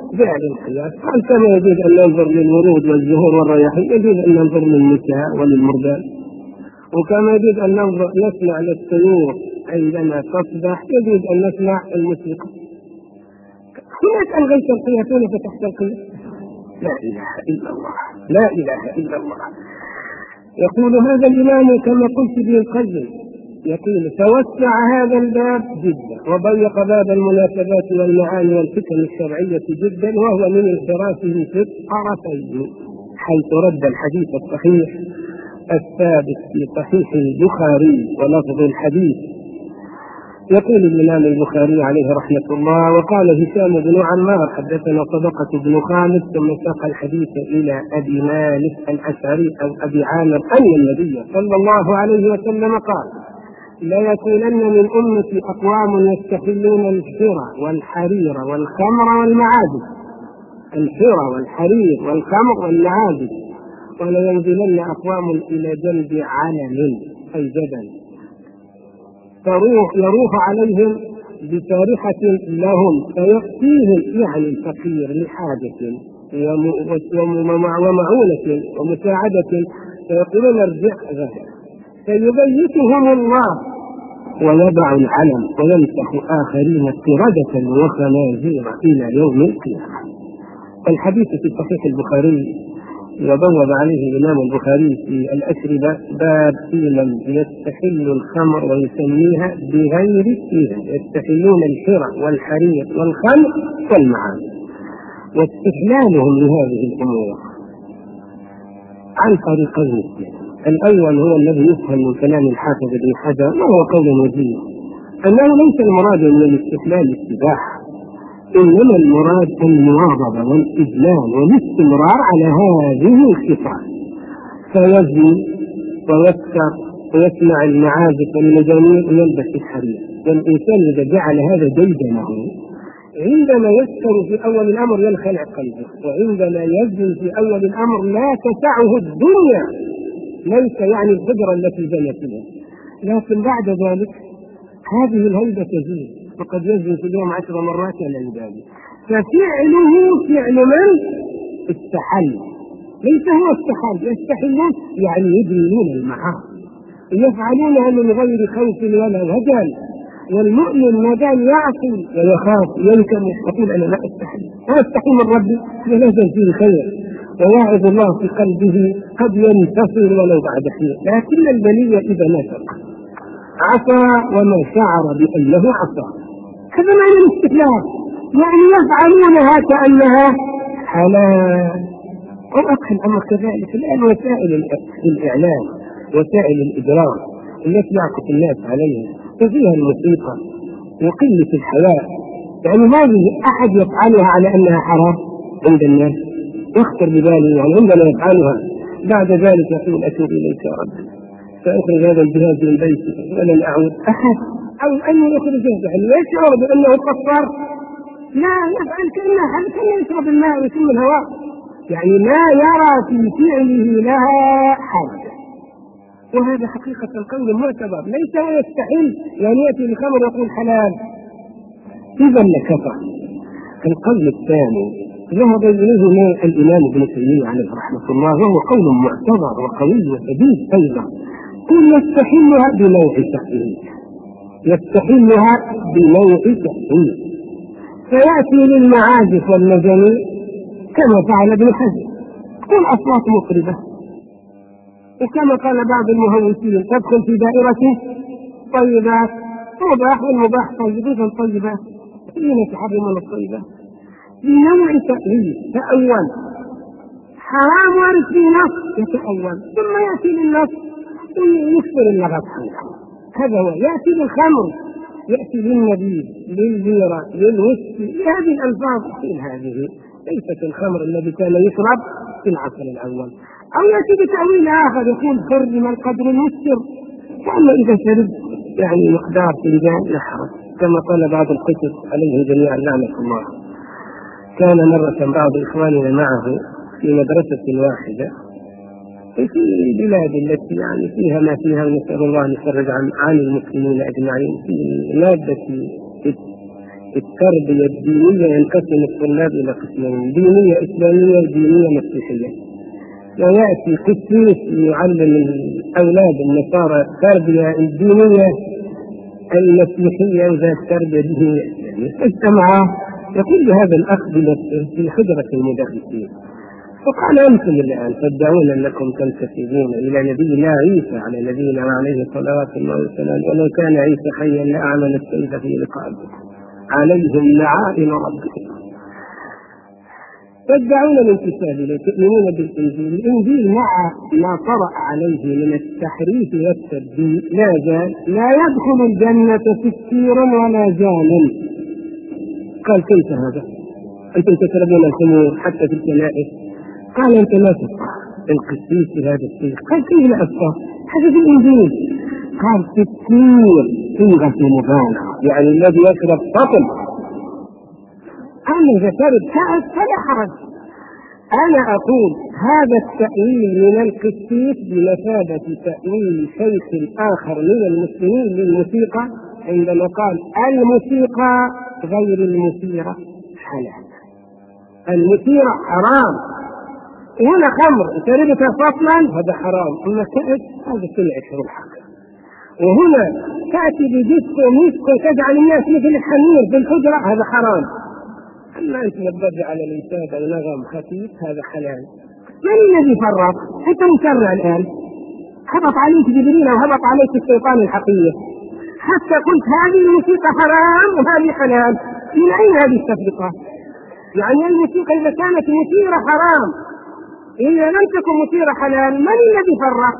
فعل الحياة. قال كما يجوز أن ننظر للورود والزهور والرياحين يجوز أن ننظر للنساء وللمردان، وكما يجوز أن ننظر نسمع للطيور عندما تصبح يجوز أن نسمع الموسيقى. هناك ألغيت القياسون فتحت القياس. لا إله إلا الله، لا إله إلا الله. يقول هذا الإمام كما قلت به القيم، يقول توسع هذا الباب جدا وضيق باب المناسبات والمعاني والفكر الشرعية جدا، وهو من انحرافه في الطرفين، حيث رد الحديث الصحيح الثابت في صحيح البخاري ولفظ الحديث. يقول الإمام البخاري عليه رحمة الله: وقال هشام بن عمار حدثنا صدقة بن خالد، ثم ساق الحديث إلى أبي مالك الأشعري أو أبي عامر أن النبي صلى الله عليه وسلم قال: لا يكونن من أمتي أقوام يستحلون الحرى والحرير والخمر والمعازف، الحرى والحرير والخمر والمعازف، ولا ينزلن أقوام إلى جنب علم أي جبل فروح يروح عليهم بفارحة لهم فيأتيهم، يعني الفقير لحاجة ومعونة ومساعدة، فيقولون ارجع غدا، فيبيتهم الله ويضع العلم ويمسح آخرين قردة وخنازير إلى يوم القيامة. الحديث في صحيح البخاري وبوب عليه الإمام البخاري في الأشربة باب في من يستحل الخمر ويسميها بغير اسمها، يستحلون الحرى والحرير والخمر والمعازف، واستحلالهم لهذه الأمور عن طريقين. الأول هو الذي يفهم من كلام الحافظ ابن حجر وهو قول وجيه، أنه ليس المراد من الاستحلال السباحة، إنما المراد المواظبة والإجلال والاستمرار على هذه الخصال، فيزني ويسكر ويسمع المعازف والمزامير ويلبس الحرير. والإنسان إذا جعل هذا ديدنه عندما يسكر في أول الأمر ينخلع قلبه، وعندما يزني في أول الأمر لا تسعه الدنيا، ليس يعني القدرة التي زنى فيها، لكن بعد ذلك هذه الهيبة تزيد، وقد يزن في اليوم عشر مرات لا يبالي. ففعله فعل من استحل، ليس هو استحل، يستحلون يعني يدينون المعاصي، يفعلونها من غير خوف ولا وجل. والمؤمن ما دام يعصي ويخاف ينكر يقول أنا لا أستحي، أنا أستحي من ربي، ولازم فيه خير ويعظ الله في قلبه قد ينتصر ولو بعد حين. لكن البلية إذا نفق عصى وما شعر بأنه عصى، هذا معنى الاستحلال، يعني يفعلونها كأنها حلال. وأقل الأمر كذلك الآن وسائل الإعلام وسائل الإدراك التي يعكف الناس عليها وفيها الموسيقى وقلة الحياء، يعني هذه أحد يفعلها على أنها حرام عند الناس، يخطر بباله يعني عندما يفعلها بعد ذلك يقول أتوب إليك يا رب سأخرج هذا الجهاز من بيتي ولن أعود. أحد أو أن يخرجه يعني يشعر بأنه قصر، لا يفعل كأنه حل كأنه يشرب الماء ويشم الهواء، يعني ما يرى في فعله لها حاجة. وهذا حقيقة القول معتبر، ليس هو يستحل يعني يأتي الخمر يقول حلال إذا لكفر. القول الثاني ذهب إليه الإمام ابن تيمية عليه رحمة الله، وهو قول معتبر وقوي وثبيت أيضا، قل يستحلها بنوع تحليل، يستحلها بنوع تحليل، فيأتي للمعازف والمزامير كما فعل ابن حزم، قل أصوات مطربة، وكما قال بعض المهوسين تدخل في دائرة طيبات مباح والمباح طيب إذا طيبات حين تحرمون الطيبات بنوع تأويل. تأول حرام وارد في نص يتأول ثم يأتي للنص ويكسر اللغط عنه، هذا هو. يأتي للخمر، يأتي للنبيذ للبيرة للوسكي، هذه الألفاظ هذه ليست الخمر الذي كان يشرب في العصر الأول. أو يأتي بتأويل آخر يقول حرم القدر المسكر، وأما إذا شرب يعني مقدار فنجان لا حرج، كما قال بعض القصص عليهم جميعا لعنة الله. كان مرة بعض إخواننا معه في مدرسة واحدة في البلاد التي يعني فيها ما فيها، ونسأل الله أن يفرج عن عن المسلمين أجمعين، في مادة التربية الدينية ينقسم الطلاب إلى قسمين: دينية إسلامية ودينية مسيحية. ويأتي قسيس يعلم الأولاد النصارى التربية الدينية المسيحية وذات التربية الدينية الإسلامية. اجتمعا يقول هذا الأخ بنفسه في حجرة المدرسين فقال: أنتم الآن تدعون أنكم تنتسبون إلى نبينا عيسى على نبينا وعليه صلوات الله وسلامه، ولو كان عيسى حيا لأعمل السيف في رقابه عليهم لعائن ربهم. تدعون الانتساب إليه، تؤمنون بالإنجيل. الإنجيل مع ما طرأ عليه من التحريف والتبديل لا زال لا يدخل الجنة سكير ولا جان. قال: كيف هذا؟ أنتم تشربون الخمور حتى في الكنائس. قال: أنت لا تفقه القسيس في هذا الشيء. قال: كيف لا أفقه؟ هذا في الإنجيل. قال: سكير صيغة مبالغة، يعني الذي يشرب فطل. أنا إذا شرب كأس فلا حرج. أنا أقول هذا التأويل من القسيس بمثابة تأويل شيخ آخر من المسلمين للموسيقى عندما قال: الموسيقى غير المثيرة حلال، المثيرة حرام. هنا خمر شربت فصلا هذا حرام، أما كأس هذا سمع شرب حق. وهنا تأتي بديسكو ميسكو تجعل الناس مثل الحمير في الحجرة، هذا حرام. أما أنت تبدأ على الإنسان ونغم خفيف هذا حلال. من الذي فرق؟ أنت مسرع الآن، هبط عليك جبريل وهبط عليك الشيطان الحقيقي حتى قلت هذه الموسيقى حرام وهذه حلال. من أين هذه التفرقة؟ يعني الموسيقى إذا كانت مثيرة حرام، إذا لم تكن مثيرة حلال، من الذي فرق؟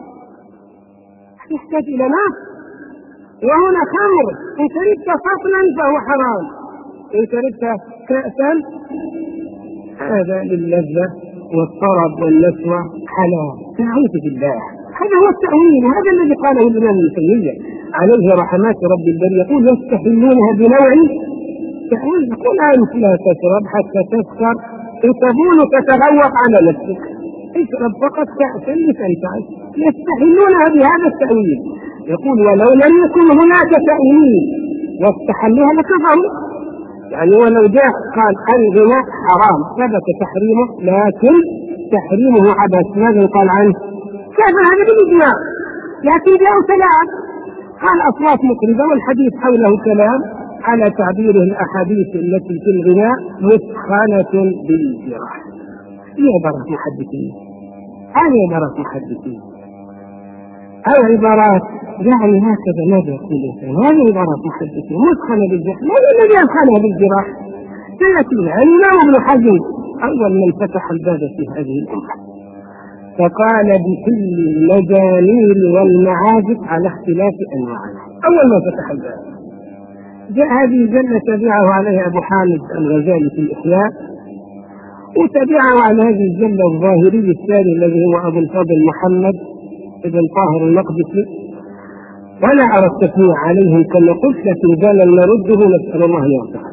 يحتاج إلى ماء. وهنا خمر إن شربت فصلا فهو حرام، إن شربت كأسا هذا للذة والطرب والنسوة حلال. أعوذ بالله، هذا هو التأويل. هذا الذي قاله الإمام ابن تيمية عليه رحمات رب البرية، يقول: يستحلونها بنوع تأويل. يقول: أنت لا تشرب حتى تسكر وتبول تتغوط على نفسك، اشرب فقط كأسا لتنتعش. يستحلونها بهذا التأويل. يقول: ولو لم يكن هناك تأويل واستحلوها لكفروا. يعني ولو جاء قال الغناء حرام ثبت تحريمه، لكن تحريمه عبث، ماذا يقال عنه؟ كيف هذا بالإجماع؟ لكن جاءوا كلام، قال أصوات مطربة والحديث حوله كلام، على تعبيره الأحاديث التي في الغناء مسخنة بالجراح. هي عبارات محدثين، هذه عبارات محدثين أو عبارات يعني هكذا. ماذا يقول الإنسان؟ هذه عبارات محدثين مسخنة بالجراح. ماذا الذي أدخلها بالجراح؟ سيأتينا الإمام ابن حزم أول من فتح الباب في هذه الأمة، فقال: بكل المجانين والمعازف على اختلاف أنواعها. أول ما فتح الباب جاء هذه الجنة تبعه عليها أبو حامد الغزالي في الإحياء، وتبعه على هذه الجنة الظاهري الثاني الذي هو أبو الفضل محمد ابن طاهر المقدسي. ولا أرى التسميع عليهم كما قلت، لكن جانا نرده نسأل الله أن يغفر.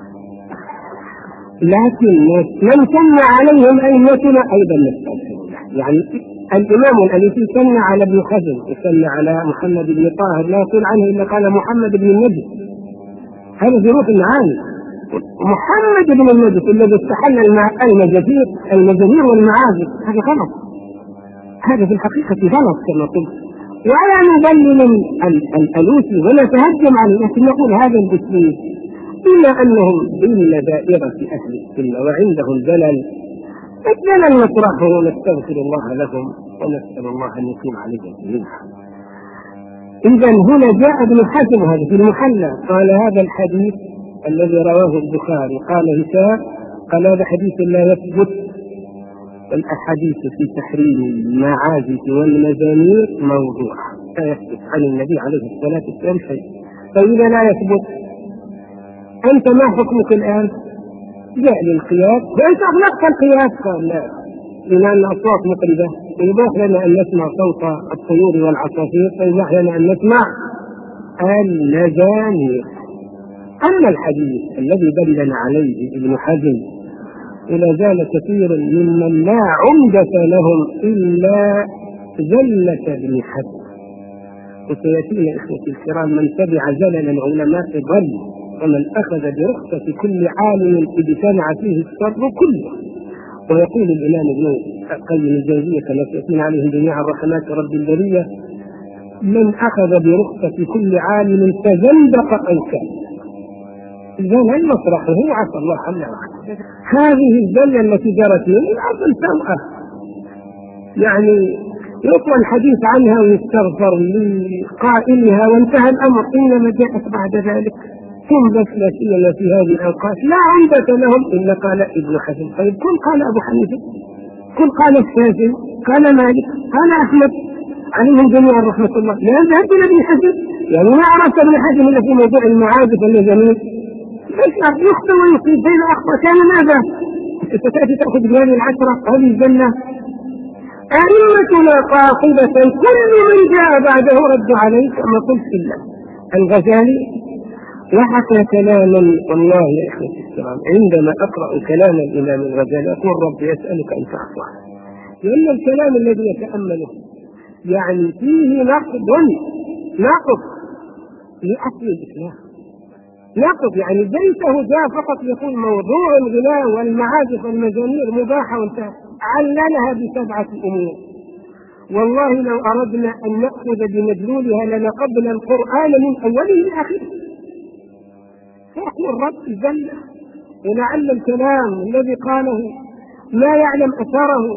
لكن لم تمنع عليهم أئمتنا أيضا نسأل. يعني الإمام الذي سمى على ابن حزم وسمى على محمد بن طاهر لا يقول عنه إلا قال محمد بن النجد، هذا ظروف المعاني. محمد بن النجد الذي استحل المجازير المجازير والمعازف، هذا غلط، هذا في الحقيقة غلط كما قلت. ولا نضلل الألوسي ولا تهجم عليه، لكن نقول هذا الاسم إلا أنهم ضمن دائرة أهل السنة وعندهم زلل، الزلل نطرحه ونستغفر الله لهم ونسأل الله أن يقيم عليهم جميعا. إذا هنا جاء ابن حزم هذا في المحلى قال: هذا الحديث الذي رواه البخاري قال هشام قال: هذا حديث لا يثبت، الأحاديث في تحريم المعازف والمزامير موضوعة لا يثبت عن النبي عليه الصلاة والسلام شيء. فإذا لا يثبت أنت ما حكمك الآن؟ جاء للقياس وأنت أغلقت القياس. قال: لا، بما أن أصوات مطربة يباح لنا أن نسمع صوت الطيور والعصافير، فيباح لنا أن نسمع المزامير. أما الحديث الذي دلنا عليه ابن حزم إلى زال كثير ممن لا عمدة لهم إلا زلة ابن حزم. وسيأتينا إخوتي الكرام من تبع زلل العلماء ضل، ومن أخذ برخصة كل عالم اجتمع فيه الشر كله. ويقول الإمام ابن القيم الجوزية كما سيأتينا عليه جميع الرحمات رب البرية: من أخذ برخصة كل عالم فزندق أو كان. إذن المسرح هو عفى الله عنه. هذه الزلة التي جرت من الأصل سوءة، يعني يطوى الحديث عنها ويستغفر لقائلها وانتهى الأمر، إنما جاءت بعد ذلك تنبت لا سيما في هذه الأوقات لا أنبت لهم إلا قال ابن حزم. طيب كل قال أبو حنيفة، كل قال الشافعي، قال مالك، قال أحمد عليهم جميعا رحمة الله. لا ذهبت إلى ابن حزم، يعني ما عرفت ابن حزم إلا في موضوع المعازف المزامير، يخطئ ويصيب بين أخطأ كان ماذا؟ ستأتي تأخذ بهذه العشرة هذه الجنة. أئمتنا قاطبة كل من جاء بعده رد عليه كما قلت الله. الغزالي وحكى كلاما، والله يا إخوتي الكرام عندما أقرأ كلام الإمام الغزالي أقول رب يسألك أن تعفو عنه، لأن الكلام الذي يتأمله يعني فيه نقد نقد لأصل الإسلام، نقد يعني ليسه جاء فقط يقول موضوع الغناء والمعازف والمزامير مباحة وانتهى، عللها بسبعة أمور. والله لو أردنا أن نأخذ بمدلولها لنقبل القرآن من أوله لآخره. فأقول رب الجنة، ولعل الكلام الذي قاله لا يعلم أثره،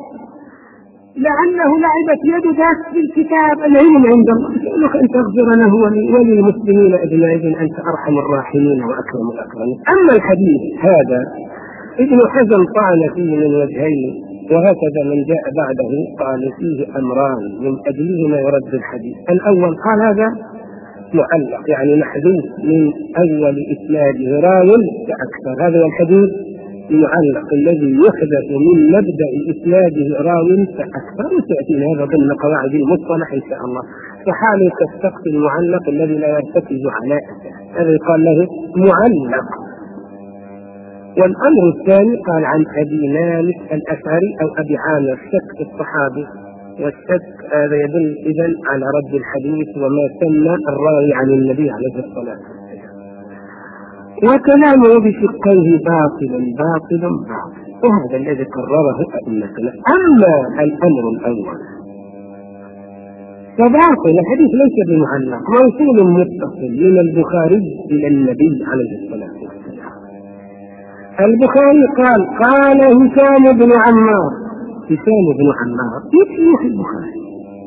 لعله لعبت يد ذاك في الكتاب العلم عند الله. أسألك أن تغفر له وللمسلمين أجمعين، أنت أرحم الراحمين وأكرم الأكرمين. أما الحديث هذا ابن حزم طعن فيه من وجهين، وهكذا من جاء بعده قال فيه أمران من أجلهما يرد الحديث. الأول قال هذا معلق، يعني محذوف من أول إسناده راو فأكثر، هذا هو الحديث المعلق الذي يحدث من مبدأ إسناده راو فأكثر، وسيأتينا هذا ضمن قواعد المصطلح إن شاء الله. فحاله كالسقط المعلق الذي لا يرتكز على أساس، هذا يقال له معلق. والأمر الثاني قال عن أبي مالك الأشعري أو أبي عامر، شك الصحابي، والشك هذا يدل إذن على رد الحديث وما سمى الراوي عن النبي عليه الصلاة والسلام. وكلامه بشقيه باطل باطل باطل، وهذا الذي قرره أئمتنا. أما الأمر الأول فباطل، الحديث ليس بمعلق، موصول متصل من البخاري إلى النبي عليه الصلاة والسلام. البخاري قال قال هشام بن عمار، هشام بن عمار يشيخ البخاري.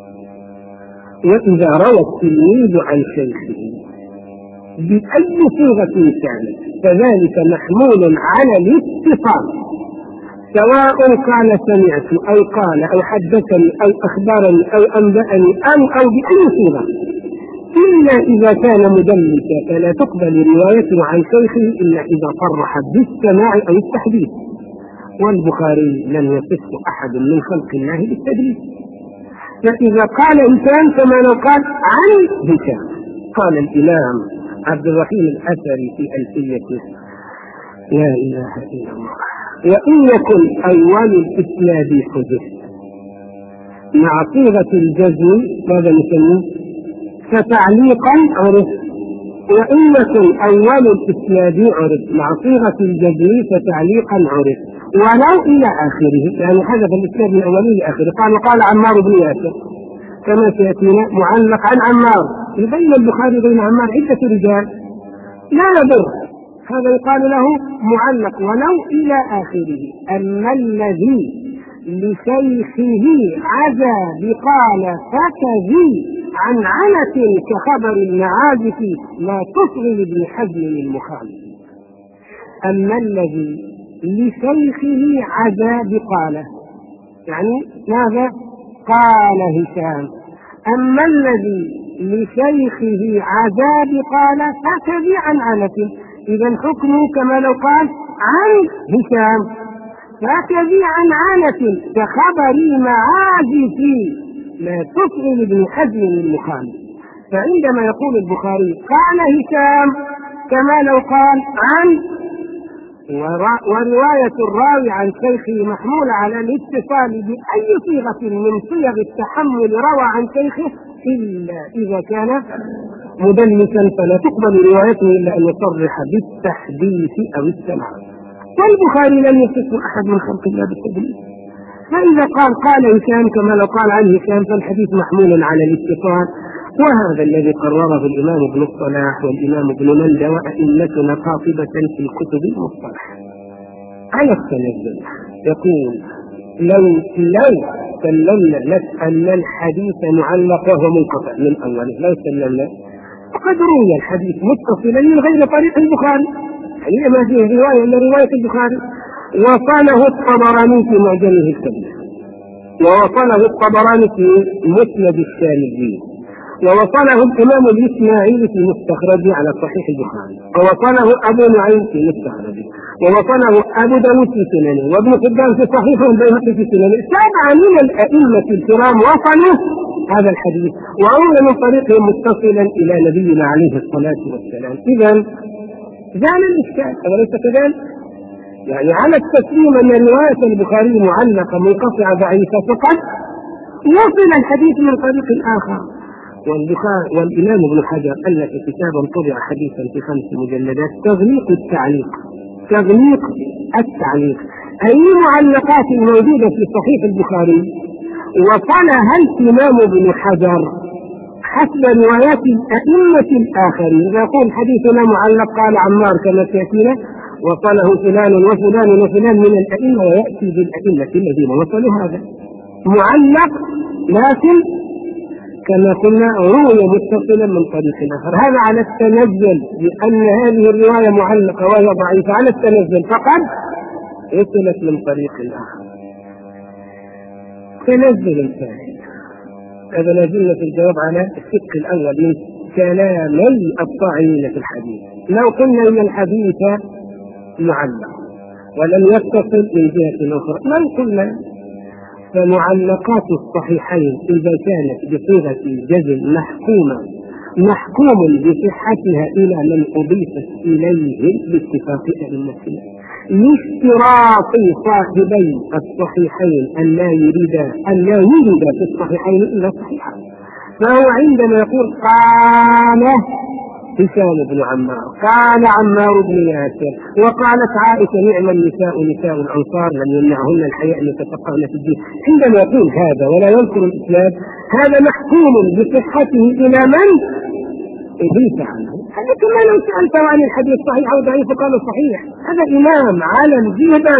وإذا روى التلميذ عن شيخه بأي صيغة كانت فذلك محمول على الاتصال، سواء قال سمعت أو قال أو حدثني أو أخبرني أو أنبأني أو أو بأي صيغة، إلا إذا كان مدلسا فلا تقبل روايته عن شيخه إلا إذا صرح بالسماع أو التحديث. والبخاري لم يصف أحد من خلق الله بالتدليس، فإذا قال هشام كما لو قال عن هشام. قال الإمام عبد الرحيم الأثري في ألفيته: لا إله إلا الله، وإن يكن أول الإسناد حدث مع صيغة الجزم ماذا نسميه؟ فتعليقا عرف، وإن يكن أول الإسناد عرف مع صيغة الجزم فتعليقا عرف، ولو إلى آخره، يعني حذف الإسناد من أوله لآخره. قال وقال عمار بن ياسر كما سيأتينا معلق عن عمار، بين البخاري بين عمار عدة رجال لا يضر، هذا يقال له معلق ولو إلى آخره. أما الذي لشيخه عزا بقال فكذي عن عنة كخبر المعازف لا تصغي لابن حزم المخالف. أما الذي لشيخه عزا بقاله، يعني ماذا؟ قال هشام. أما الذي لشيخه عزا بقاله فكذي عن عنة، إذا حكمه كما لو قال عن هشام، فكذي عن عنة كخبر معازف لا تصغي لابن حزم المخالف. فعندما يقول البخاري قال هشام كما لو قال عن، ورواية الراوي عن شيخه محمولة على الاتصال بأي صيغة من صيغ التحمل روى عن شيخه إلا إذا كان مدلسا فلا تقبل روايته إلا أن يصرح بالتحديث أو السماع. والبخاري لم يصفه أحد من خلق الله بالتدليس، فإذا قال قال هشام كما لو قال عن هشام فالحديث محمول على الاتصال، وهذا الذي قرره الإمام ابن الصلاح والإمام ابن مندى وأئمتنا قاطبة في الكتب المصطلح. على التنزل يقول لو لو سلمنا لك أن الحديث معلق وهو منقطع من أوله، لو سلمنا فقد روي الحديث متصلا من غير طريق البخاري، يعني ما فيه رواية إلا رواية البخاري، وصله الطبراني في معجمه الكبير، ووصله الطبراني في مسند الشاميين، ووصله الإمام الإسماعيلي في مستخرجه على صحيح البخاري، ووصله أبو نعيم في مستخرجه، ووصله أبو داود في سننه، وابن حبان في صحيحه، والبيهقي في سننه. سبعة من الأئمة الكرام وصلوا هذا الحديث وروي من طريقه متصلا إلى نبينا عليه الصلاة والسلام. إذا زال الإشكال، أوليس كذلك؟ يعني على التسليم أن رواية البخاري معلقة منقطعة ضعيفة فقط وصل الحديث من طريق آخر. والبخاري والإمام ابن حجر ألف كتابا طبع حديثا في خمس مجلدات تغليق التعليق، تغليق التعليق أي معلقات موجودة في صحيح البخاري وصلها الإمام ابن حجر حسب روايات الأئمة الآخرين. يقول حديثنا معلق قال عمار كما تأتينا وصله فلان وفلان وفلان من الأئمة، ويأتي بالأئمة الذين وصلوا هذا معلق، لكن كما قلنا روي متصلا من طريق آخر. هذا على التنزل، لأن هذه الرواية معلقة وهي ضعيفة على التنزل فقد وصلت من طريق آخر. تنزل الثاني، هذا لازلنا في الجواب على الشق الأول من كلامي الطاعنين في الحديث. لو قلنا إن الحديث معلق ولم يتصل من جهة أخرى، لو قلنا فمعلقات الصحيحين إذا كانت بصيغة جزم محكومة محكوم بصحتها إلى من أضيفت إليه باتفاق أئمتنا، لاشتراط صاحبي الصحيحين أن لا يريد أن لا يريد في الصحيحين إلا صحيحا. فهو عندما يقول قال هشام بن عمار، قال عمار بن ياسر، وقالت عائشة نعم النساء نساء الأنصار لم يمنعهن الحياء أن يتفقهن في الدين، عندما يقول هذا ولا يذكر الإسلام هذا محكوم بصحته إلى من أضيف عنه. هذا كما لو سألت عن الحديث صحيح أو ضعيف قال صحيح، هذا إمام علم جهدا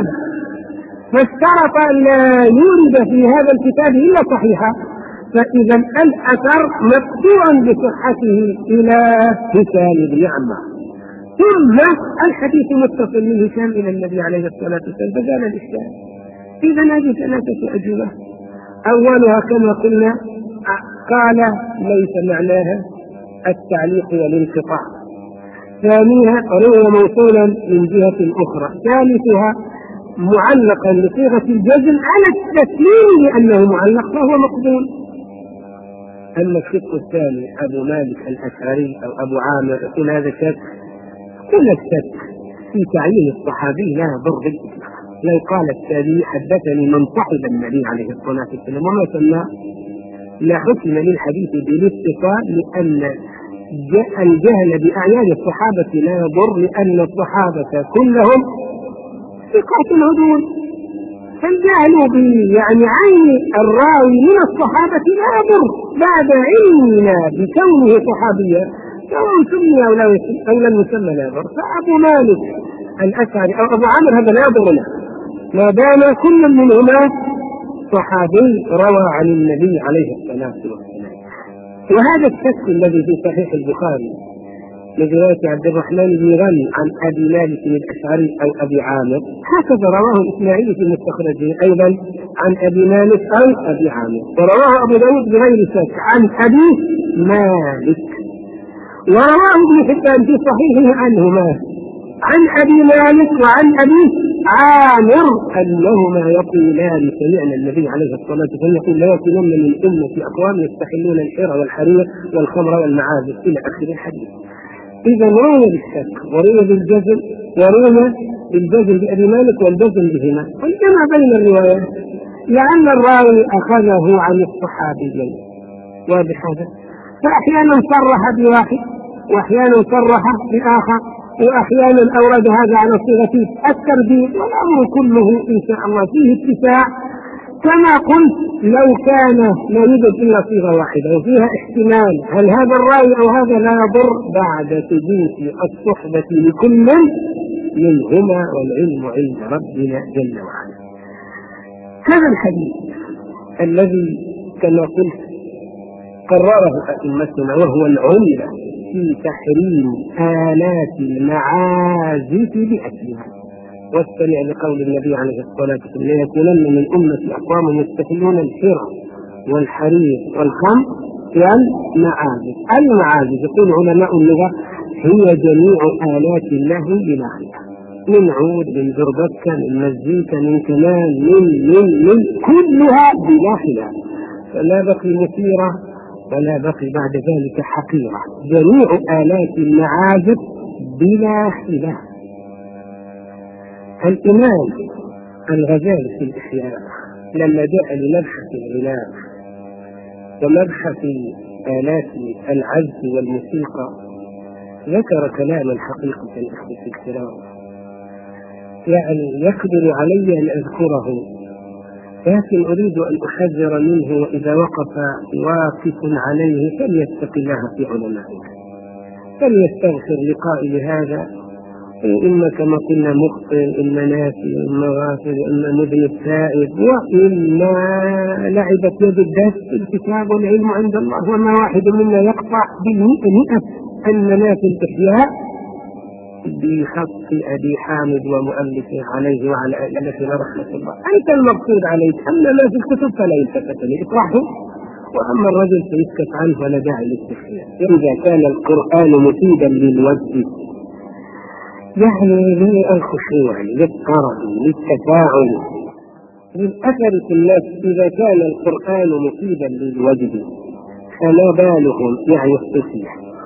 فاشترط أن لا يورد في هذا الكتاب إلا صحيحا، فإذا الأثر مقطوع بصحته إلى هشام بن عمار، ثم الحديث متصل من هشام إلى النبي عليه الصلاة والسلام، فزال الإشكال. إذا هذه ثلاثة أجوبة، أولها كما قلنا قال ليس معناها التعليق والانقطاع، ثانيها روى موصولا من جهة أخرى، ثالثها معلقا بصيغة الجزم على التسليم لأنه معلق فهو مقبول. أما الشق الثاني أبو مالك الأشعري أو أبو عامر يقول هذا شك، كل الشك في تعيين الصحابي لا يضر بالإطلاق. لو قال التابعي حدثني من صحب النبي عليه الصلاة والسلام وما سماه لا حكم للحديث بالاتصال، لأن الجهل بأعيان الصحابة لا يضر، لأن الصحابة كلهم ثقات عدول، فالجهل يعني عين الراوي من الصحابة لا يضر بعد علمنا بكونه صحابيا، سواء سمي أو لم يسمى لا يضر. فأبو مالك الأشعري أو أبو عامر هذا لا يضرنا ما دام كل منهما صحابي روى عن النبي عليه الصلاة والسلام. وهذا الشك الذي في صحيح البخاري من رواية عبد الرحمن بن غنم عن أبي مالك الأشعري أو أبي عامر، هكذا رواه الإسماعيلي في مستخرجه أيضا عن أبي مالك أو أبي عامر، ورواه أبو داود بغير شك عن أبي مالك، ورواه ابن حبان في صحيحه عنهما عن أبي مالك وعن أبي عامر أنهما يقولان سمعنا النبي عليه الصلاة والسلام يقول لا يكونن من أمة أقوام يستحلون الحر والحرير والخمر والمعازف إلى آخر الحديث. إذا روي بالشك وروي بالجزم وروي بالجزم بأبي مالك والجزم بهما، والجمع بين الروايات لأن الراوي أخذه عن الصحابيين، واضح هذا؟ فأحيانا صرح بواحد وأحيانا صرح بآخر وأحيانا أورد هذا على صيغة الترديد، والأمر كله إن شاء الله فيه اتساع. كما قلت لو كان لا يوجد إلا صيغة واحدة وفيها احتمال هل هذا الرأي أو هذا لا يضر بعد ثبوت الصحبة لكل منهما والعلم عند ربنا جل وعلا. هذا الحديث الذي كما قلت قرره أئمتنا وهو العمدة في تحريم آلات المعازف بأكلها، واستمع لقول النبي عليه الصلاة والسلام: ليكونن من أمة أقوام يستحلون الحرى والحرير والخمر والمعازف. المعازف يقول علماء اللغة هي جميع آلات الله بلا خلاف، من عود من دربكة من مزيكا من كمان من من من كلها بلا خلاف، فلا بقي مثيرة ولا بقي بعد ذلك حقيرة، جميع آلات المعازف بلا خلاف. الإمام الغزالي في الإحياء لما جاء لمبحث الغناء ومبحث آلات العزف والموسيقى ذكر كلاما حقيقة أخي الكرام، يعني يقدر علي أن أذكره، لكن أريد أن أحذر منه، وإذا وقف واقف عليه فليتق الله في علمائه، فليستغفر لقائل هذا، إما كما قلنا مخطئ، إما ناسي، إما غافل، إما مذنب السائب، وإما لعبت يد الدس. الكتاب والعلم عند الله، وما واحد منا يقطع بالمئة أننا في الإحياء بخط أبي حامد ومؤلفه عليه وعلى أئمتنا رحمة الله. أنت المقصود عليك، أما ما في الكتب فلا يلتفت لي اطرحه، وأما الرجل فيسكت عنه ولا داعي للاستحياء. إذا كان القرآن مفيدا للوجه يعني للخشوع للطرب للتفاعل للأثر في النفس، إذا كان القرآن مفيدا للوجه فما بالهم يعني الصوفية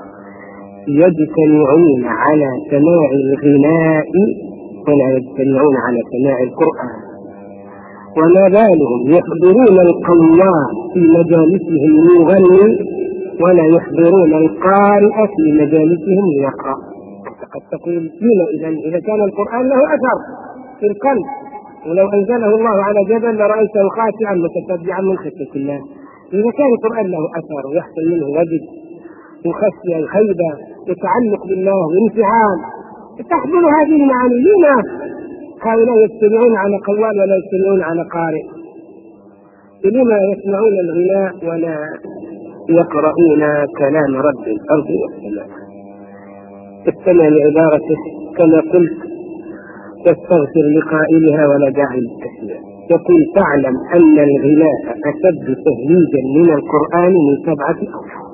يجتمعون على سماع الغناء ولا يجتمعون على سماع القرآن، وما بالهم يحضرون القوام في مجالسهم ليغني ولا يحضرون القارئ في مجالسهم ليقرأ. قد تقول لما إذا إذا كان القرآن له أثر في القلب، ولو أنزله الله على جبل لرأيته خاشعا متتبعا من خشية الله. إذا كان القرآن له أثر ويحصل منه وجد وخشية وهيبة وتعلق بالله وانفعال، تحضر هذه المعاني. لما هؤلاء يجتمعون على قوال ولا يجتمعون على قارئ؟ لما يسمعون الغناء ولا يقرؤون كلام رب الأرض والسماء؟ استمع لعبارته كما قلت واستغفر لقائلها ولا داعي للتسمية. يقول: تعلم أن الغناء أشد تهييجا من القرآن من سبعة أوجه.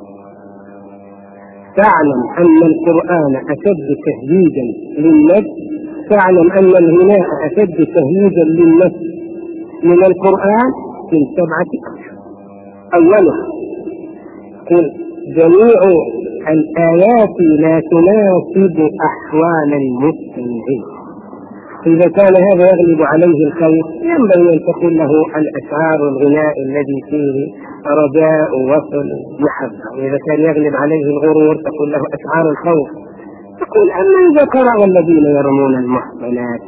تعلم أن القرآن أشد تهييجا للنفس، تعلم أن الغناء أشد تهييجا للنفس من القرآن من سبعة أوجه. أولا قل جميع الآيات لا تناسب أحوال المستمعين. إذا كان هذا يغلب عليه الخير ينبغي أن تكون له الأشعار الغناء الذي فيه رجاء وصل محبة، وإذا كان يغلب عليه الغرور تقول له أشعار الخوف، تقول: أما إذا قرأ الذين يرمون المحصنات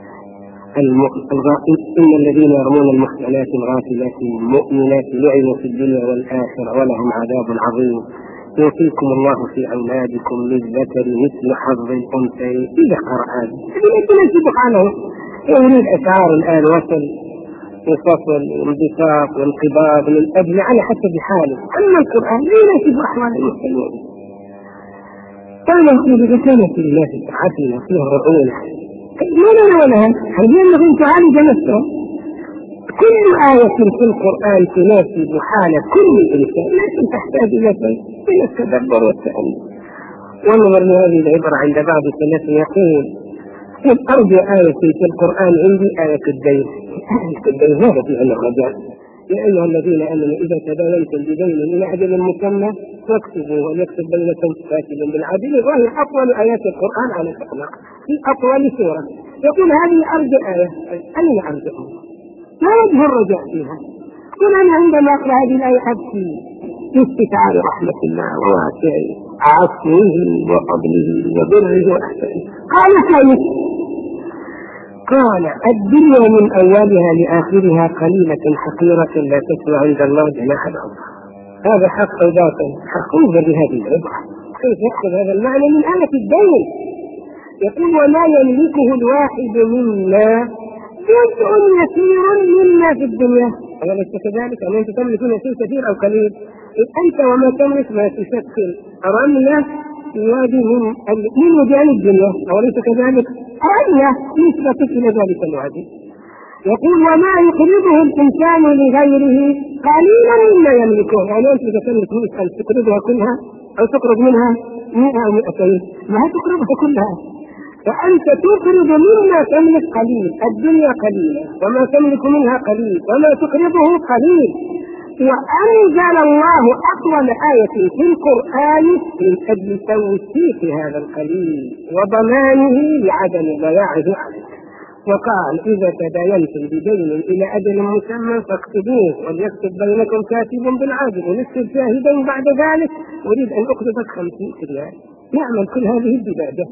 إن الذين يرمون المحصنات الغافلات المؤمنات لعنوا في الدنيا والآخرة ولهم عذاب عظيم. يوصيكم الله في أولادكم للذكر مثل حظ الأنثيين. إذا قرأ هذا يناسب حاله، يريد أشعار الآن وصل وفصل وانبساط وانقباض من أجل على حسب حاله. أما القرآن لا يناسب أحوال المسلمين. قال: إذا كانت الله عافية فيها رعونة ما لنا ولها، هل ينبغي تعالج نفسه؟ كل آية في القرآن تناسب حال كل إنسان، لكن تحتاج إلى إلى التدبر والتأمل. ونظر لهذه العبرة عند بعض السلف يقول: من أرجى آية في القرآن عندي آية الدين. آية الدين هذا فيها الرجاء: يا أيها الذين آمنوا إذا تداينتم بدين إلى أجل مسمى فاكتبوا وليكتب بينكم كاتب بالعدل. وهي أطول آيات القرآن على الإطلاق، في أطول سورة. يقول: هذه أرجى آية. أين أرجى؟ ما وجه الرجاء فيها؟ قل: أنا عندما أقرأ هذه الآية أبكي باستشعار رحمة الله وواسع عفوه وفضله وبره وإحسانه. قال كيف؟ قال الدنيا من أولها لآخرها قليلة حقيرة لا تسوى عند الله جناح بعوضة. هذا حق باطل، حق انظر بهذه العبرة كيف يأخذ هذا المعنى من آلة الدين. يقول وما يملكه الواحد منا جزء يسير مما في الدنيا. أليس كذلك؟ أن أنت تملك شيء كثير أو قليل، أنت وما تملك ما تشكل رملة وادي من من وجان الدنيا، أوليس كذلك؟ رملة نسبة إلى ذلك الوادي. يقول وما يقرضه الإنسان لغيره قليلا مما يملكه. يعني أنت إذا تملك مئة تقرضها كلها أو تقرض منها مئة أو مئتين ما تقرضها كلها، فأنت تقرض مما تملك قليل، الدنيا قليلة وما تملك منها قليل وما تقرضه قليل. وأنزل الله أطول آية في القرآن من أجل توثيق هذا القليل وضمانه لعدم ضياعه عليه، وقال إذا تداينتم بدين إلى أجل مسمى فاكتبوه وليكتب بينكم كاتب بالعدل ونكتب شاهدا بعد ذلك أريد أن أقرضك خمسين ريال. نعمل كل هذه الدباجة،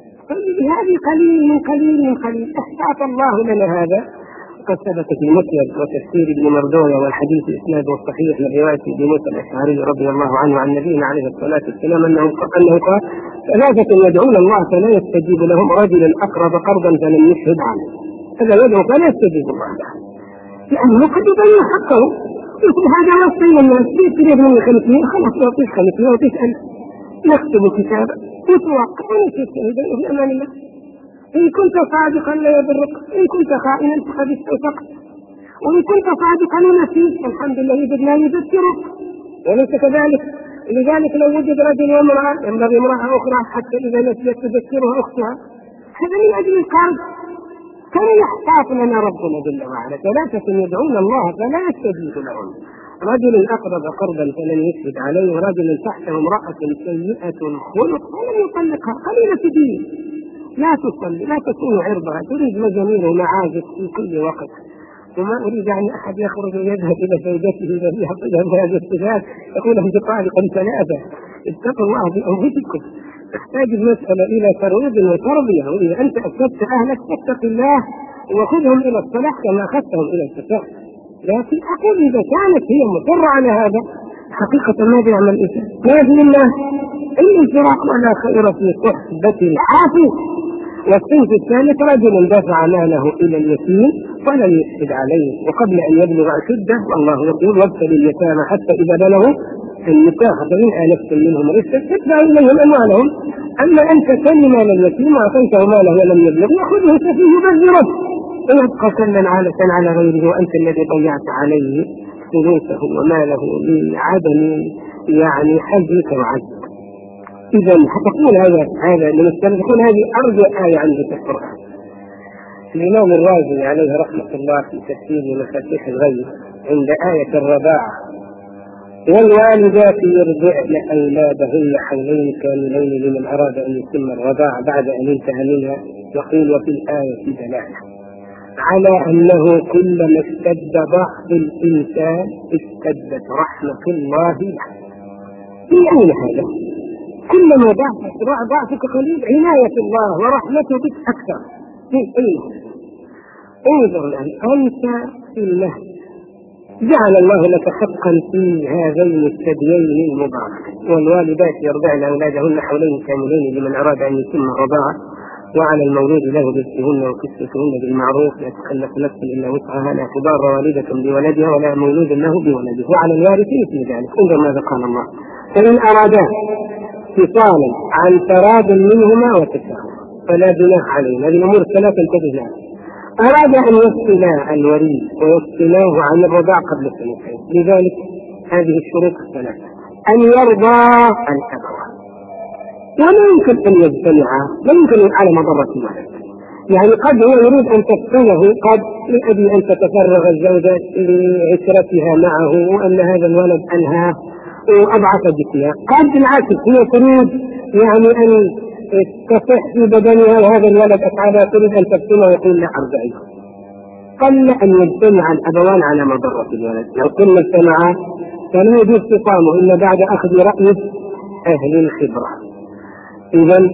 هذه قليل من قليل من قليل. احتاط الله لنا هذا. قد ثبت في مسند وتفسير ابن مردويه والحديث اسناد الصحيح من روايه ابي موسى الاشعري رضي الله عنه عن نبينا عليه الصلاه والسلام انه انه قال ثلاثه يدعون الله فلا يستجيب لهم، رجل اقرض قرضا فلم يشهد عنه. هذا يدعو فلا يستجيب الله له لانه قد يبين حقه. يقول هذا وصي الناس يشتري من خمسين خلاص يعطيك خمسين وتسال نكتب كتابا وتوقع ونشهد في امان الله. إن كنت صادقا لا يضرك، إن كنت خائنا فقد استوثقت، وإن كنت صادقا ونسيت الحمد لله بدنا يذكرك. وليس كذلك؟ لذلك لو وجد رجل وامرأة ينبغي امرأة أخرى حتى إذا نسيت تذكرها أختها. هذا من أجل القرض. كم يحتاط لنا ربنا جل وعلا. ثلاثة يدعون الله فلا يستجيب لهم، رجل أقرض قرضا فلم يشهد عليه، ورجل تحته امرأة سيئة الخلق ولم يطلقها قليلة دين لا تصلي لا تكون عرضها تريد مزامير ومعازف في كل وقت. وما أريد أن أحد يخرج ويذهب إلى زوجته الذي يحصلها بهذا الصفات يقول له طالقا ثلاثة. اتقوا الله بأنفسكم. تحتاج المسألة إلى ترويض وتربية، وإذا أنت أسلت أهلك فاتق الله وخذهم إلى الصلاح كما أخذتهم إلى الفساد. لكن أقول إذا كانت هي مصرة على هذا حقيقة ماذا يعمل الإنسان؟ ما يدري الله إلا الفراق ولا خير في صحبة العافي. والصنف الثالث رجل دفع ماله إلى اليتيم ولم يشهد عليه وقبل أن يبلغ أشده، والله يقول وابتلوا اليتامى حتى إذا بلغوا النكاح فإن آنستم منهم رشدا فادفعوا إليهم أموالهم. أما أنت تسلم مال اليتيم وأعطيته ماله ولم يبلغ يأخذه سفيه يبذره ويبقى كلا على على غيره، وأنت الذي ضيعت عليه فلوسه وماله لعدم يعني حزمك وعزك. إذا تقول هذا هذا لمستند تقول هذه أرجى آية عندي في القرآن. الإمام الرازي عليه رحمة الله في تفسير مفاتيح الغيب عند آية الرضاعة والوالدات يرضعن أولادهن حولين كاملين لمن أراد أن يتم الرضاعة بعد أن انتهى منها. يقول وفي الآية دلالة على أنه كلما اشتد ضعف الإنسان اشتدت رحمة الله له. في أين هذا؟ كلما ضعفت ضعفك قليل عناية الله ورحمته بك أكثر. في أين؟ انظر الآن أنت في المهد جعل الله لك حقا في هذين الثديين المباركين، والوالدات يرضعن أولادهن حولين كاملين لمن أراد أن يتم الرضاعة، وعلى المولود له رزقهن وكسوتهن بالمعروف لا تكلف نفس إلا وسعها لا تضار والدة بولدها ولا مولود له بولده وعلى الوارث مثل ذلك. انظر ماذا قال الله فإن أرادا اتصالا عن تراد منهما وتساهل فلا جناح عليهم. هذه الأمور الثلاثة انتبه لها. أراد أن يفصلا الوريث ويفصلاه عن الرضاع قبل سنتين، لذلك هذه الشروط الثلاثة أن يرضى الأبوان، ولا يمكن أن يجتمعا، لا يمكن على مضرة الولد. يعني قد هو يريد أن تفصله، قد لأجل أن تتفرغ الزوجة لعشرتها معه وأن هذا الولد أنهاه وأضعف جسمها، قد العكس هي تريد يعني أن تصح في بدنها وهذا الولد أفعالها تريد أن تفصله ويقول لا أرجعي. قل أن يجتمع الأبوان على مضرة الولد. لو كنا اجتمعا فلا يجوز إقامه إلا بعد أخذ رأي أهل الخبرة. إذن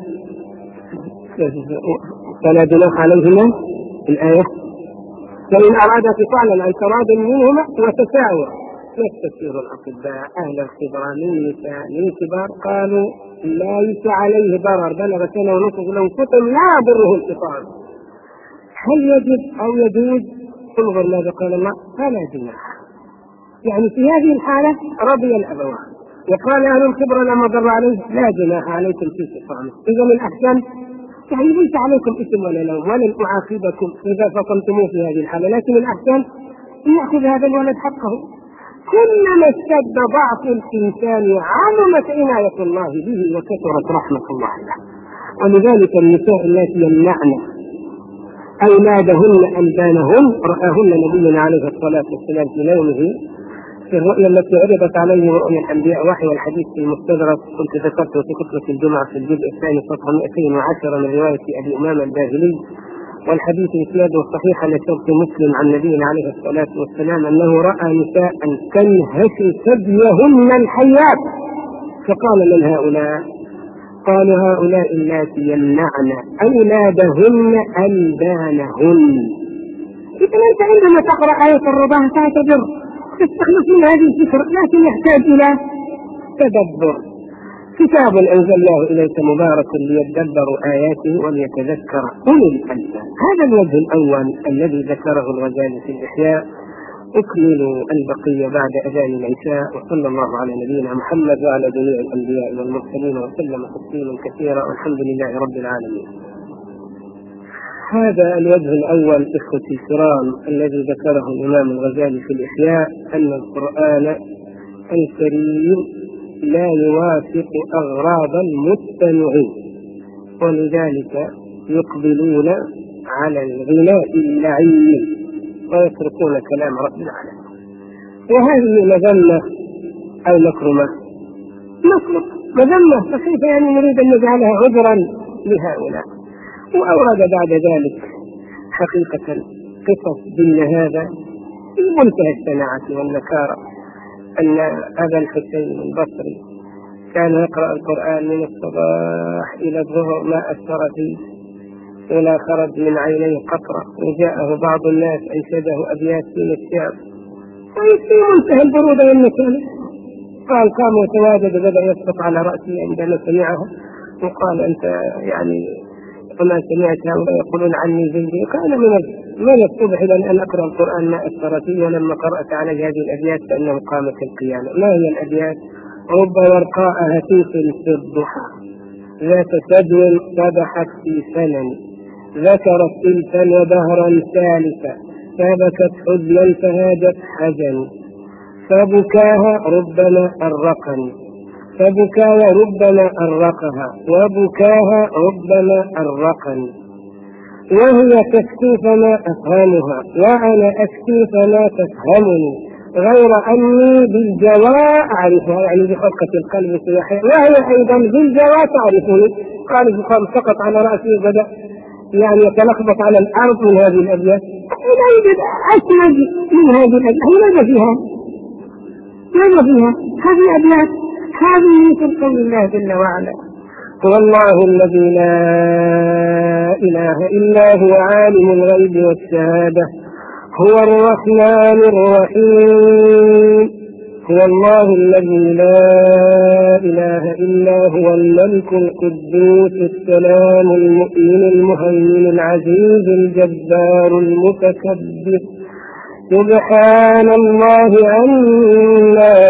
فلا جناح عليهما الآية فإن أراد فعلا عن تراض منهما وتساوى. يستشير الأطباء أهل الخبرة من نساء من كبار قالوا ليس عليه ضرر، بلغ سنة ونصف لو فتن لا يضره الفطام. هل يجب أو يجوز؟ انظر ماذا قال الله: فلا جناح. يعني في هذه الحالة رضي الأبوان وقال أهل الخبرة لا مضر عليه لا جناح عليكم في فطامه. إذا من الأحسن يعني ليس عليكم اسم ولا لوم ولن أعاقبكم إذا فطمتموه في هذه الحالة، لكن الأحسن أن يأخذ هذا الولد حقه. كلما اشتد ضعف الإنسان عظمت عناية الله به وكثرت رحمة الله له. ولذلك النساء التي يمنعن أولادهن ألبانهن رآهن نبينا عليه الصلاة والسلام في نومه في الرؤيا التي عرضت عليه رؤيا الأنبياء وحي الحديث في المستدرك، كنت ذكرته في خطبة الجمعة في الجزء الثاني صفحة مئتين وعشرة من رواية أبي أمامة الباهلي، والحديث إسناده صحيح على شرط مسلم عن نبينا عليه الصلاة والسلام أنه رأى نساء تنهش ثديهن الحيات، فقال: من هؤلاء؟ قالوا: هؤلاء اللاتي يمنعن أولادهن ألبانهن. إذا أنت عندما تقرأ آية الرضاعة تعتبر تستخلص من هذه الفكرة، لكن يحتاج إلى تدبر. كتاب أنزلناه إليك مبارك ليدبروا آياته وليتذكر أولي الألباب. هذا الوجه الأول الذي ذكره الغزالي في الإحياء. أكمل البقية بعد أذان العشاء، وصلى الله على نبينا محمد وعلى جميع الأنبياء والمرسلين وسلم تسليما كثيرا، والحمد لله رب العالمين. هذا الوجه الأول إخوتي الكرام الذي ذكره الإمام الغزالي في الإحياء، أن القرآن الكريم لا يوافق أغراض المستمعين، ولذلك يقبلون على الغناء اللعين ويتركون كلام رب العالمين. وهذه مذمة أو مكرمة؟ مذمة. فكيف يعني نريد أن نجعلها عذرا لهؤلاء؟ وأورد بعد ذلك حقيقة قصص ضمن هذا في منتهى الشناعة والنكارة، أن أبا الحسين البصري كان يقرأ القرآن من الصباح إلى الظهر ما أثر فيه ولا خرج من عينيه قطرة، وجاءه بعض الناس أنشده أبيات من الشعر في منتهى البرودة والنكالة. قال: قام وتواجد وبدأ يسقط على رأسه عندما سمعه، وقال: أنت يعني وما سمعت هؤلاء يقولون عني زندي؟ قال: من الصبح إلى أن أقرأ القرآن ما أثر فيه، ولما قرأت عليه هذه الأبيات فإنه قامت القيامة. ما هي الأبيات؟ رب ورقاء هتيف في الضحى ذات سدو صبحت في سنن، ذكرت تلفا ودهرا ثالثا، فبكت حزنا فهاجت حزن، فبكاها ربما أرقني، فبكاها ربما أرقها، وبكاها ربما أرقني، وهي تكتو فما أفهمها، وأنا أكتو فما تفهمني، غير أني بالجواء أعرفها، يعني بخلقة القلب سيحيا، وهي أيضا بالجواء تعرفني. قال: سقط على رأسي وبدأ يعني يتلخبط على الأرض من هذه الأبيات. لا يوجد أسمج من هذه الأبيات، ماذا فيها؟ ماذا فيها؟ هذه أبيات هذه مثل قول الله جل وعلا: هو الله الذي لا إله إلا هو عالم الغيب والشهادة هو الرحمن الرحيم. هو الله الذي لا إله إلا هو الملك القدوس السلام المؤمن المهيمن العزيز الجبار المتكبر سبحان الله عما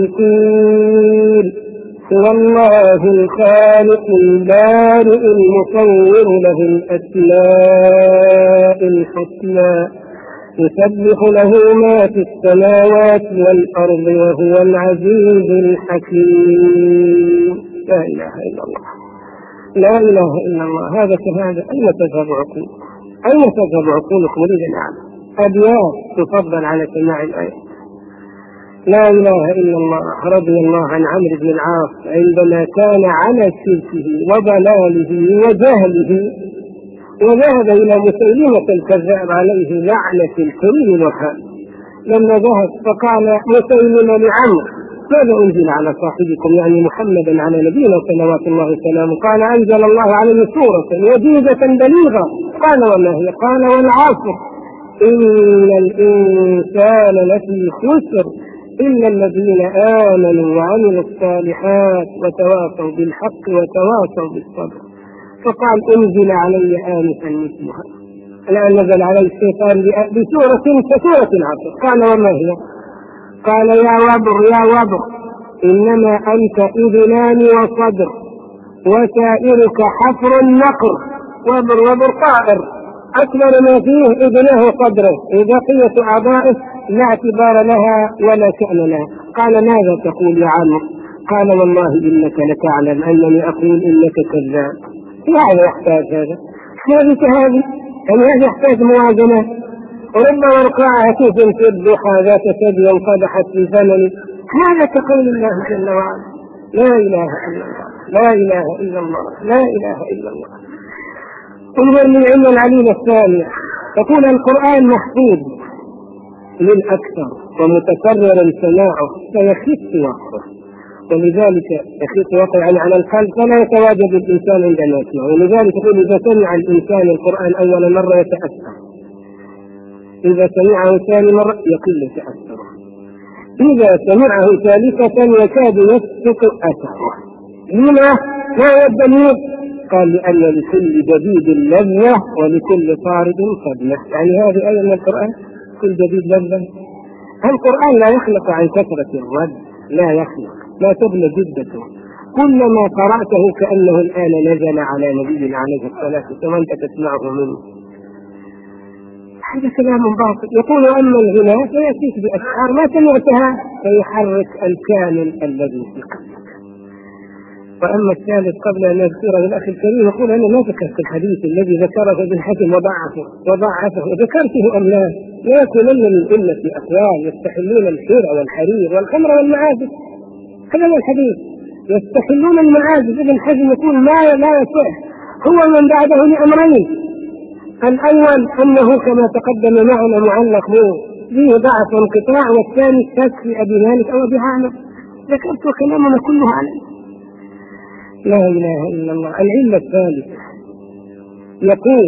يشركون. هو الله الخالق البارئ المصور له الأسماء الحسنى يسبح له ما في السماوات والأرض وهو العزيز الحكيم. لا إله إلا الله، لا إله إلا الله. هذا كهذا. أين تذهب عقولكم؟ أين تذهب عقولكم؟ أريد أن أعلم. أبيات تفضل على سماع الآية. لا إله إلا الله. رضي الله عن عمرو بن العاص عندما كان على شركه وضلاله وجهله وذهب إلى مسيلمة الكذاب عليه لعنة الكل وحال، لما ذهب فقال مسيلمة لعمرو ماذا أنزل على صاحبكم يعني محمدا على نبينا صلوات الله وسلامه؟ قال أنزل الله عليه سورة وجيزة بليغة. قال وما هي؟ قال والعصر إن الإنسان لفي خسر إلا الذين آمنوا وعملوا الصالحات وتواصوا بالحق وتواصوا بالصبر. فقال أنزل علي آنفا مثلها. الآن نزل عليه الشيطان بسورة كسورة العصر. قال وما هي؟ قال يا وبر يا وبر إنما أنت إذنان وصدر وسائرك حفر النقر. وبر وبر طائر أكبر ما فيه إذنه وصدره، وبقية أعضائه لا اعتبار لها ولا شأن لها. قال ماذا تقول يا عمرو؟ قال والله إنك لتعلم أنني أقول إنك كذاب. هذا يحتاج هذا هذه كهذه يعني هذا يحتاج موازنة. وربما رقعها كيف في الضحى ذات ثدي انقدحت في ثمن. هذا كقول الله جل وعلا لا إله إلا الله لا إله إلا الله لا إله إلا الله. انظر من علم العليل الثانية تقول القرآن محفوظ للأكثر ومتكرر سماعه فيخف وقته، ولذلك يخف وقته يعني على القلب فلا يتواجد الإنسان عند نفسه. ولذلك يقول إذا سمع الإنسان القرآن أول مرة يتأثر، إذا سمعه ثاني مرة يقل تأثره، إذا سمعه ثالثة يكاد يسقط أثره. لما؟ ما الدليل؟ قال لأن لكل جديد لذة ولكل طارد صدمة. يعني هذه آية من القرآن كل جديد لذة. القرآن لا يخلق عن كثرة الرد، لا يخلق، لا تبلى جدته. كلما قرأته كأنه الآن نزل على نبينا عليه الصلاة والسلام وأنت تسمعه منه. هذا كلام باطل. يقول أما الغناء فيأتيك بأشعار ما سمعتها فيحرك الكامل الذي في قلبك. وأما الثالث قبل أن نذكره الأخ الكريم يقول أنا ما ذكرت الحديث الذي ذكره ابن حزم وضعفه وضعفه وذكرته أم لا؟ يأكلن من أمة أقوام يستحلون الحر والحرير والخمر والمعازف. هذا هو الحديث، يستحلون المعازف. ابن حزم يقول ما لا يصح، هو من بعده لأمرين: الأول أنه كما تقدم معنا معلق فيه ضعف وانقطاع، والثاني شك في أبي مالك أو أبي عامر. ذكرت كلامنا كله عليه. لا إله إلا الله. العلة الثالثة يقول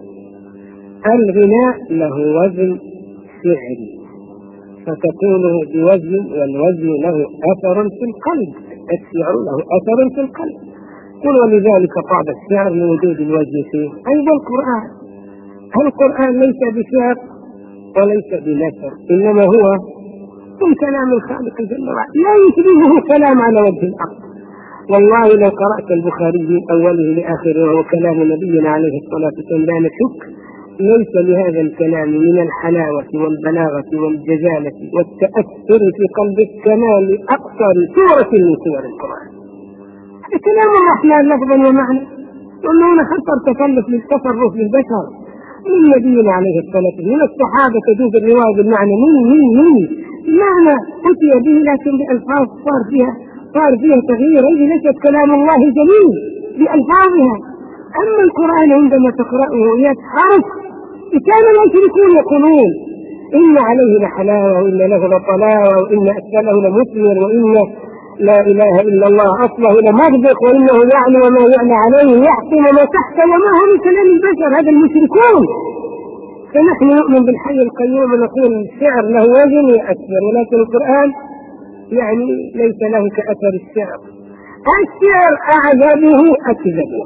الغناء له وزن شعري فتقوله بوزن، والوزن له أثر في القلب، الشعر له أثر في القلب. قل ولذلك قاعد الشعر لوجود الوزن فيه. أيضا القرآن القرآن ليس بشعر وليس بنثر، إنما هو من كلام الخالق جل وعلا لا يشبهه كلام على وجه الأرض. والله لو قرأت البخاري من أوله لآخره وهو كلام نبينا عليه الصلاة والسلام لا نشك ليس لهذا الكلام من الحلاوة والبلاغة والجزالة والتأثر في قلبك كما لأقصر سورة من سور القرآن. هذا كلام الرحمن لفظا ومعنى، وأنه هنا خطر تكلف للتصرف للبشر من نبينا عليه الصلاة والسلام. من الصحابة تجوز الرواية بالمعنى من من من معنى أتي به لكن بألفاظ صار فيها صار فيها تغيير. هذه ليست كلام الله جميل بألفاظها. أما القرآن عندما تقرأه يتحرك كان المشركون يقولون إن عليه لحلاوة وإن له لطلاوة وإن أسفله لمثمر وإن لا إله إلا الله أصله لمغدق وإنه يعلى وما يعلى عليه يحكم ما تحت وما هو من كلام البشر. هذا المشركون. فنحن نؤمن بالحي القيوم ونقول الشعر له وزن يأثر، ولكن القرآن يعني ليس له كأثر الشعر. الشعر أعذبه أكذبه،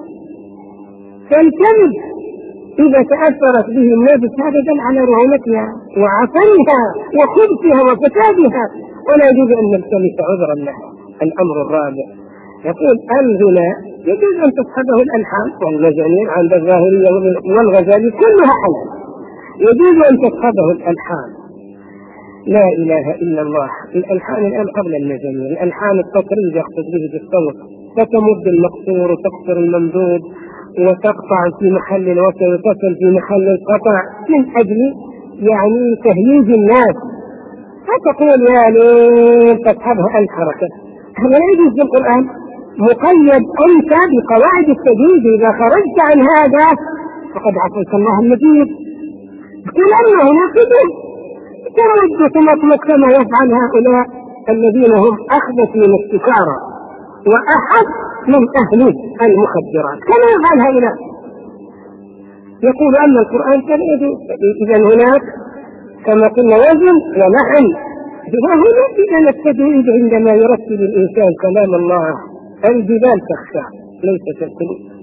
فالكذب إذا تأثرت به النفس هذا دل على رعونتها وعفنها وخبثها وفسادها، ولا يجوز أن نلتمس عذرا لها. الأمر الرابع يقول الغناء يجوز أن تصحبه الألحان والمزامير عند الظاهرية والغزالي كلها حلال، يجوز أن تصحبه الألحان. لا إله إلا الله. الألحان الآن قبل المزامير، الألحان التقريب يقصد به بالصوت، فتمد المقصور وتقصر الممدود وتقطع في محل الوصل وتصل في محل القطع من أجل يعني تهييج الناس، فتقول يا ليل تصحبها الحركة. هذا لا يجوز في القرآن، مقيد أنت بقواعد التجويد. إذا خرجت عن هذا فقد عصيت الله المجيد. كل أنه ناقض ترد تمطلق كما يفعل هؤلاء الذين هم أخبث من السكارى وأحد من أهل المخدرات كما يفعل هؤلاء. يقول أن القرآن كان يجوز. إذا هناك كما قلنا وزن ولحن. وهنا إذا التجويد عندما يرتب الإنسان كلام الله الجبال تخشع ليس كالقلوب.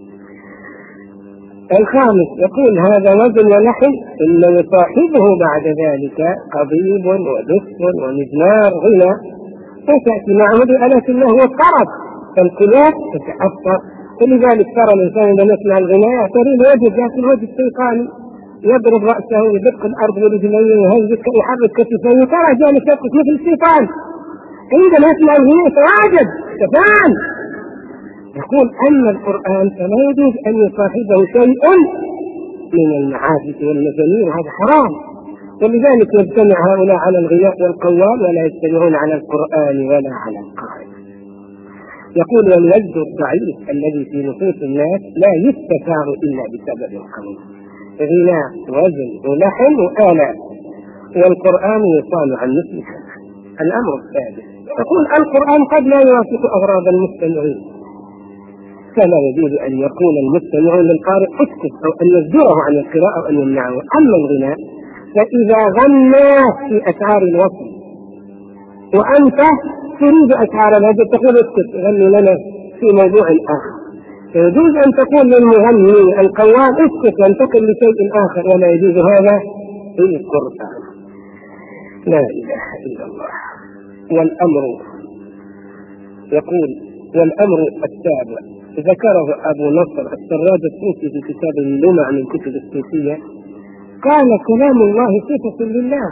الخامس يقول هذا وزن ولحن إن يصاحبه بعد ذلك قضيب ودف ومزمار غنى فتأتي معه بآلات الله والطرب فالقلوب تتأثر. ولذلك ترى الإنسان عندما يسمع الغناء يعتري وجه ذات الوجه الشيطاني يضرب رأسه ويدق الأرض ورجليه ويهزك يحرك كتفيه ترى جالس يرقص مثل الشيطان عندما يسمع الغناء يتواجد شيطان. يقول أن القرآن فلا يجوز أن يصاحبه شيء من المعازف والمزامير وهذا حرام. ولذلك يجتمع هؤلاء على الغناء والقوال ولا يجتمعون على القرآن ولا على القارئ. يقول والوجد الضعيف الذي في نفوس الناس لا يستفاع إلا بسبب القوي. غناء وزن ولحن وآلات والقرآن يصان عن مثل هذا. الأمر الثالث يقول القرآن قد لا يوافق أغراض المستمعين فلا يجوز أن يقول المستمعون للقارئ اسكت أو أن يصدره عن القراءة أو أن يمنعه. أما الغناء فإذا غنى في أشعار الوصل وأنت تريد أشعار الهجر تقول اسكت غني لنا في موضوع آخر فيجوز أن تقول للمغني القوال اسكت وانتقل لشيء آخر ولا يجوز هذا في القرآن. لا إله إلا الله. والأمر يقول والأمر السابع ذكره أبو نصر السراج الصوفي في كتاب اللمع من كتب الصوفية قال كلام الله صفة لله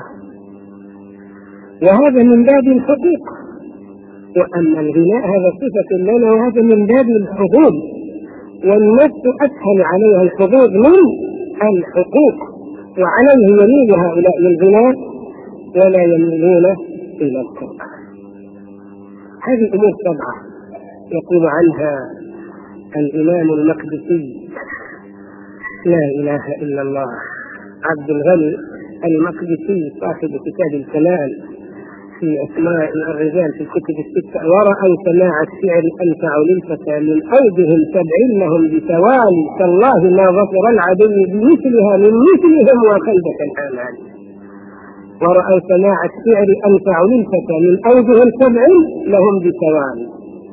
وهذا من باب الحقوق وأما الغناء هذا صفة لنا وهذا من باب الحظوظ والنفس أسهل عليها الحظوظ من الحقوق وعليه يميل هؤلاء للغناء ولا يميلون إلى القرآن. هذه أمور سبعة يقول عنها الإمام المقدسي لا إله إلا الله عبد الغني المقدسي صاحب كتاب الكلام في أسماء الرجال في الكتب الستة ورأوا سماع الشعر أنفع للفتى من أودهم سبعين لهم بتوالي تالله ما ظفر العدو بمثلها من مثلهم وخيبة الآمان. ورأوا سماع الشعر أنفع للفتى من أودهم سبعين لهم بتوالي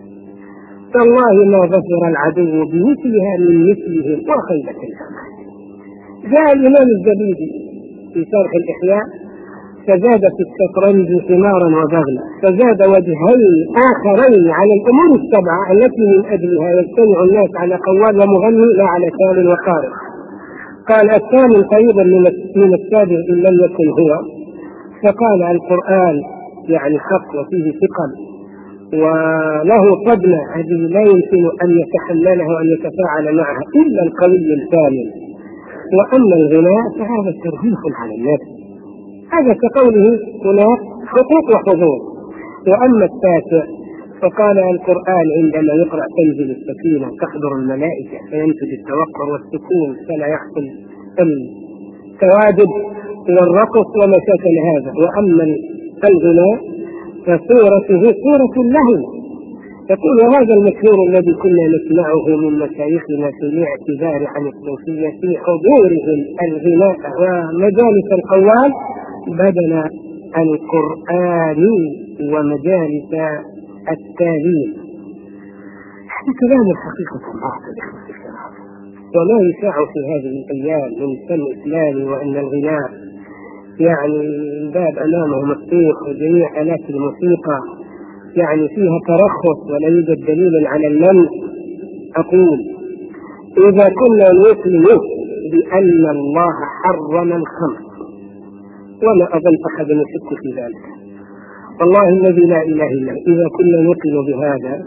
تالله ما ظفر العدو بمثلها من مثلهم وخيبة الآمان. جاء الإمام الزبيدي في شرح الإحياء فزاد في الشطرنج ثمارا وبغلا فزاد وجهين آخرين على الأمور السبعة التي من أجلها يجتمع الناس على قوال ومغني لا على تال وقارئ. قال الثاني قريبا من السابع إن لم يكن هو فقال القرآن يعني حق وفيه ثقل وله صدمة هذه لا يمكن أن يتحملها وأن يتفاعل معها إلا القوي الكامل. وأما الغناء فهذا ترهيف على النفس هذا كقوله هناك حقوق وحظوظ. وأما التاسع فقال القرآن عندما يقرأ تنزل السكينة تحضر الملائكة فينتج التوقر والسكون فلا يحصل التواجد والرقص وما شاكل هذا. وأما الغناء فصورته صورة له. يقول هذا المشهور الذي كنا نسمعه من مشايخنا في الاعتذار عن الصوفية في حضورهم الغناء ومجالس القوال بدل القرآن ومجالس التاليف. هذا كلام الحقيقة باطل وما يشاع في هذه الأيام من فن إسلامي وأن الغناء يعني الباب أمامه مفتوح وجميع آلات الموسيقى يعني فيها ترخص ولا يوجد دليل على المنع. أقول إذا كنا نؤمن بأن الله حرم الخمر ولا أظن أحد يشك في ذلك والله الذي لا إله إلا إذا كنا نؤمن بهذا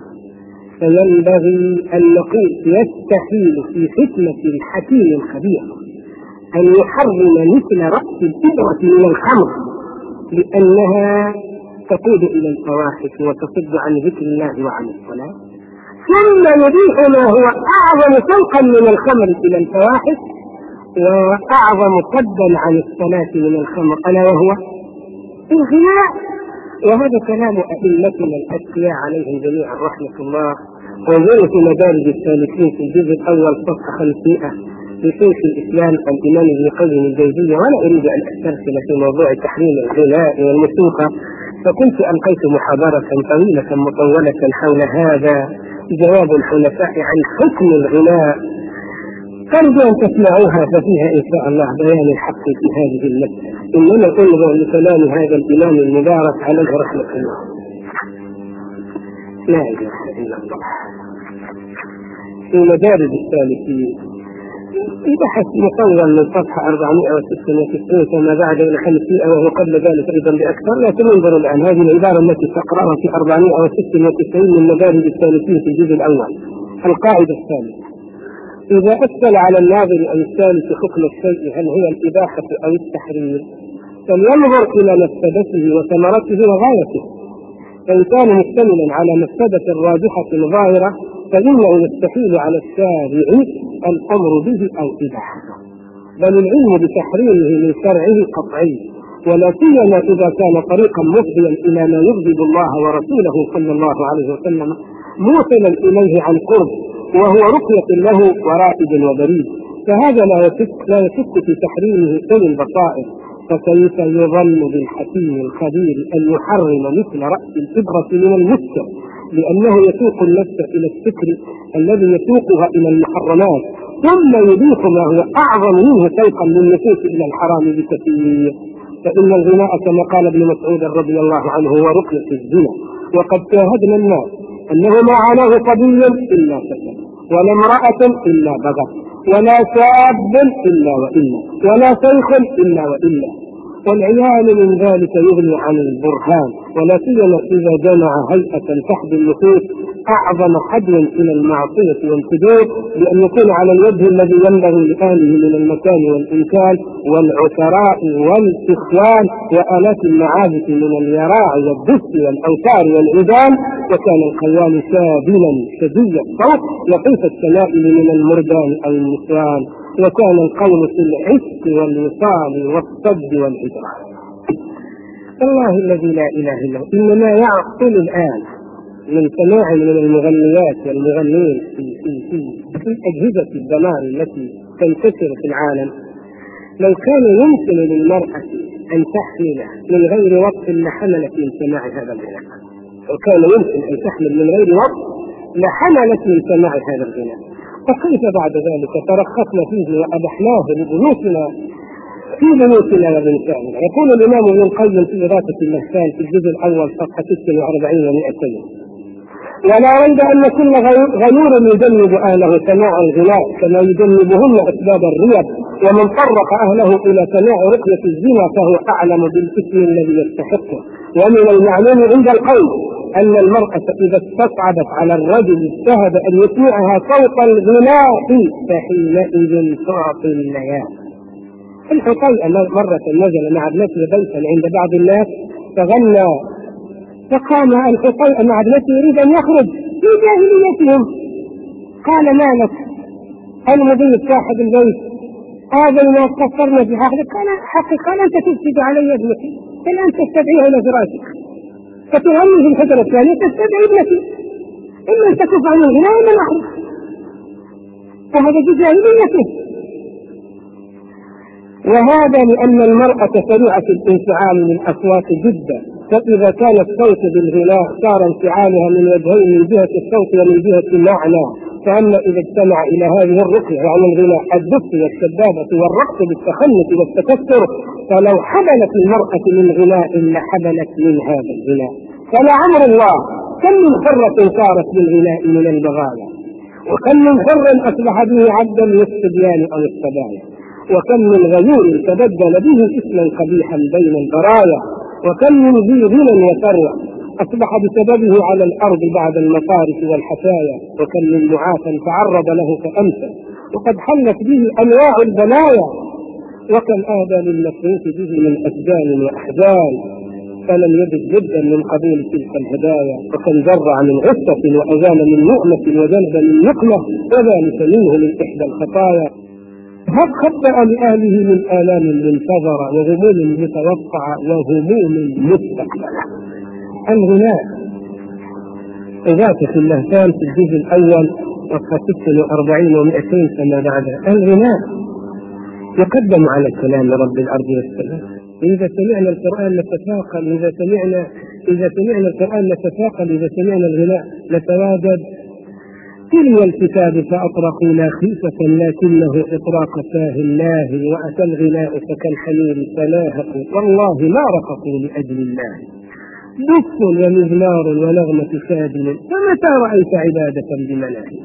فينبغي أن نقول يستحيل في حكمة الحكيم الخبير أن يحرم مثل رأس الإبرة من الخمر لأنها تقود إلى الفواحش وتصد عن ذكر الله وعن الصلاة ثم يبيح ما هو أعظم سوقا من الخمر إلى الفواحش وأعظم صدا عن الصلاة من الخمر ألا وهو الغناء. وهذا كلام أئمتنا الأتقياء عليهم جميعا رحمة الله. وانظروا في مدارج السالكين في الجزء الأول صفحة خمسمائة لشيخ الإسلام الإمام ابن قيم الجوزية. ولا أريد أن أسترسل في موضوع تحريم الغناء والموسيقى، فكنت ألقيت محاضرة طويلة مطولة حول هذا، جواب الحنفاء عن حكم الغناء، أرجو أن تسمعوها ففيها إن شاء الله بيان الحق في هذه المسألة. إنما انظر لكلام هذا الإمام المبارك عليه رحمة الله. لا إله إلا الله. في مدارج السالكين في بحث مطول من صفحة أربعمائة وستة وتسعين كما بعد إلى خمسمائة، وهو قبل ذلك أيضا بأكثر. لكن انظروا الآن هذه العبارة التي تقرأها في أربعمائة وستة وتسعين من مدارج السالكين في الجزء الأول. القاعدة الثالثة: إذا أشكل على الناظر أو السالك حكم الشيء هل هي الإباحة أو التحريم، فلينظر إلى مفسدته وثمرته وغايته. فإن كان مشتملا على مفسدة راجحة ظاهرة فإنه يستحيل على الشارع الأمر به أو إباحته، بل العلم بتحريمه من شرعه قطعي، ولا سيما إذا كان طريقا مفضيا إلى ما يغضب الله ورسوله صلى الله عليه وسلم موصلا إليه عن قرب، وهو رقية له ورائد وبريد، فهذا لا يشك لا يشك في تحريمه أولي البصائر. فكيف يظن بالحكيم الخبير أن يحرم مثل رأس الإبرة من المسكر، لأنه يسوق النفس إلى السكر الذي يسوقها إلى المحرمات، ثم يضيف ما هو أعظم منه سوقا للنفوس إلى الحرام بكثير. فإن الغناء كما قال ابن مسعود رضي الله عنه هو رقية الزنا، وقد شاهدنا الناس أنه ما عاناه صبي إلا فسد، ولا امرأة إلا بغت، ولا شاب إلا وإلا، ولا شيخ إلا وإلا، والعيان من ذلك يغني عن البرهان، ولا سيما إذا جمع هيئة تحد النفوس أعظم حد إلى المعصية والفجور، بأن يكون على الوجه الذي ينبغي لأهله من المكان والإمكان والعثراء والإخوان وآلات المعازف من اليراع والدف والأوتار والعيدان. وكان القوام سابلا شديد الصوت لطيف السمائل من المردان أو النسوان، وكان القول في العشق والوصال والصد والإدراك. الله الذي لا إله إلا هو إنما يعقل الآن من سماع من المغنيات والمغنين في, في, في, في أجهزة الدمار التي تنتشر في العالم، لو كان يمكن للمرأة أن تحمل من غير وقت لحملت من سماع هذا الغناء، وكان يمكن أن تحمل من غير وقت لحملت من سماع هذا الغناء. فكيف بعد ذلك ترخصنا فيه وأبحناه لبيوتنا في بيوتنا وبنسائنا؟ يقول الإمام ابن القيم في إغاثة اللهفان في الجزء الأول صفحة ستة وأربعين ومئتين: ولا ريب أن كل غيور يجنب أهله سماع الغناء كما يجنبهن أسباب الريب، ومن طرق أهله إلى سماع رقية الزنا فهو أعلم بالإثم الذي يستحقه. ومن المعلوم عند القوم أن المرأة إذا استصعبت على الرجل اجتهد أن يسمعها صوت الغناء فحينئذ تعطي الليالي. الحطيئة مرة نزل مع ابنته بيتا عند بعض الناس فغنى، فقام الحطيئة مع ابنته يريد أن يخرج في جاهليتهم، قال: ما لك؟ المضيف صاحب البيت هذا الناس قصرنا في حقك. قال: حقي. قال: أنت تفسد علي ابنتي، فالآن تستدعيها إلى فراشك فتغني في الحجرة الثانية تستدعي ابنتي، إما أن تكف عن الغناء إلا نحن، فهذا في جاهليته. وهذا لأن المرأة سريعة الانفعال من أصوات جدا، فإذا كان الصوت بالغناء صار انفعالها من وجهين، من جهة الصوت ومن جهة المعنى. فأما إذا اجتمع إلى هذه الرقية عن الغناء الدف والسبابة والرقص بالتخنث والتكسر، فلو حبلت المرأة من غناء لحبلت من هذا الغناء. فلا عمر الله كم من حرة صارت بالغناء من البغايا، وكم من حر أصبح به عبدا للصبيان أو الصبايا، وكم من غيور تبدل به اسما قبيحا بين البرايا، وكم من ذي غنى وثروة أصبح بسببه على الأرض بعد المصارف والحشايا، وكم من معافى تعرض له فأمسى وقد حلت به أنواع البلايا، وكم آذى للمصروف به من أسجان وأحزان فلم يجد جدا من قبيل تلك الهدايا، وكم جرع من غصة وأزال من نعمة وجلب من نقمة، وذلك منه من إحدى الخطايا. هل خبأ لأهله من آلام منتظرة وغموم متوقعة وهموم مستقبلة. الغناء إضافة اللهفان في الجزء الأول صفحة ستة وأربعين ومئتين سنة بعدها. الغناء يقدم على كلام رب الأرض والسماء. إذا سمعنا القرآن نتثاقل، إذا سمعنا إذا سمعنا القرآن نتثاقل، إذا سمعنا الغناء نتواجد. تلو الكتاب فأطرقوا لا خيفة لكنه إطراق فاه الله، وأتى الغناء فكالحمير تلاهقوا والله ما رقصوا لأجل الله. دف ومزمار ونغمة شادن فمتى رأيت عبادة بملاهي.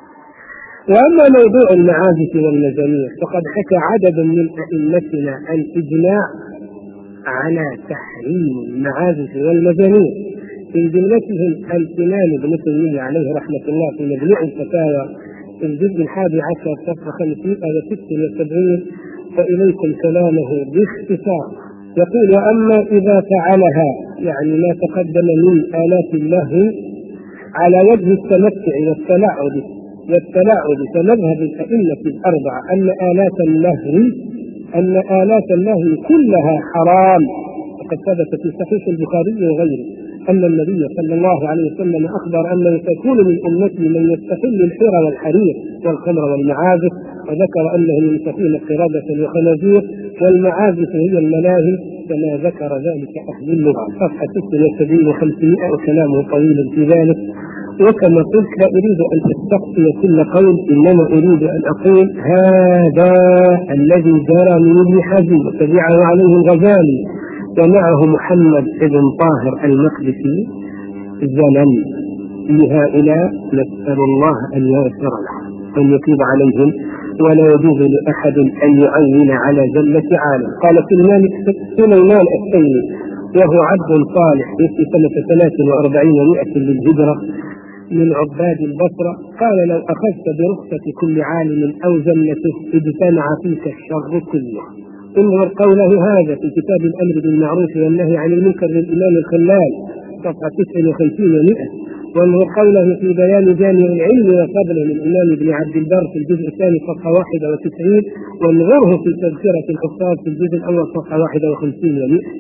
وأما موضوع المعازف والمزامير فقد حكى عدد من أئمتنا الإجماع على تحريم المعازف والمزامير، في جملتهم الإمام ابن تيمية عليه رحمة الله في مجموع الفتاوى في الجزء الحادي عشر صفحة خمسمائة وستة وسبعين، فإليكم كلامه باختصار. يقول: وأما إذا فعلها، يعني ما تقدم من آلات اللهو، على وجه التمتع والتلاعب والتلاعب فمذهب الأئمة الأربعة أن آلات اللهو أن آلات اللهو كلها حرام. وقد ثبت في صحيح البخاري وغيره أن النبي صلى الله عليه وسلم أخبر أنه تكون من أمتي من يستحل الحر والحرير والخمر والمعازف، وذكر أنه من سفينة قردة وخنازير، والمعازف هي الملاهي كما ذكر ذلك أهل اللغة. صفحة ستة وسبعين وخمسمائة، وكلامه طويل في ذلك. وكما قلت لا أريد أن أستقصي كل قول، إنما أريد أن أقول هذا الذي جرى من ابن حزم وتبعه عليه الغزالي ومعه محمد بن طاهر المقدسي زمن. لهؤلاء نسأل الله أن يغفر لهم وأن يتوب عليهم، ولا يجوز لأحد أن يعين على زلة عالم. قال سليمان سليمان التيمي وهو عبد صالح في سنة ثلاث وأربعين ومائة للهجرة من عباد البصرة، قال: لو أخذت برخصة كل عالم أو زلته اجتمع فيك الشر كله. انظر قوله هذا في كتاب الأمر بالمعروف والنهي عن المنكر للإمام الخلال صفحة تسعة وخمسين ومئة. وانظر قوله في بيان جامع العلم وفضله للإمام ابن عبد البر في الجزء الثاني صفحة واحد وتسعين. وانظره في تذكرة الحفاظ في الجزء الأول صفحة واحد وخمسين ومئة.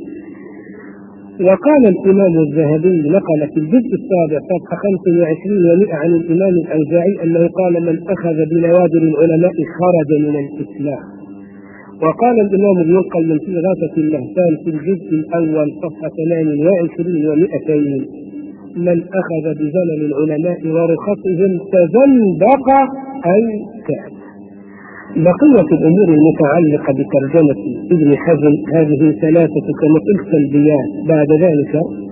وقال الإمام الذهبي نقل في الجزء السابع صفحة خمسة وعشرين ومئة عن الإمام الأوزاعي أنه قال: من أخذ بنوادر العلماء خرج من الإسلام. وقال الإمام ابن القيم في إغاثة اللهفان في الجزء الأول صفحة ثمان وعشرين ومئتين: من أخذ بزمن العلماء ورخصهم تزندق أي كافر. بقية الأمور المتعلقة بترجمة ابن حزم هذه ثلاثة كما قلت سلبيات. بعد ذلك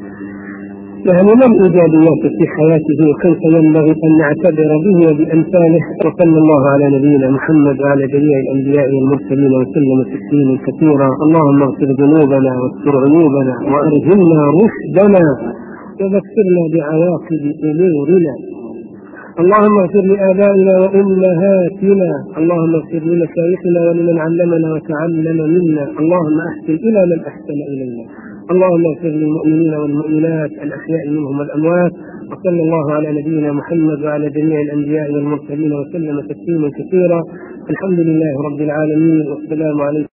يعني من إيجابيات في حياته وكيف ينبغي أن نعتبر به وبأمثاله. وصلى الله على نبينا محمد وعلى جميع الأنبياء والمرسلين وسلم تسليما كثيرا. اللهم اغفر ذنوبنا واستر عيوبنا وأرجلنا رشدنا وذكرنا بعواقب أمورنا. اللهم اغفر لآبائنا وأمهاتنا، اللهم اغفر لمشايخنا ولمن علمنا وتعلم منا، اللهم أحسن إلى من أحسن إلينا، اللهم اغفر للمؤمنين والمؤمنات الأحياء منهم والأموات. وصلى الله على نبينا محمد وعلى جميع الأنبياء والمرسلين وسلم تسليما كثيرا. الحمد لله رب العالمين، والسلام عليكم.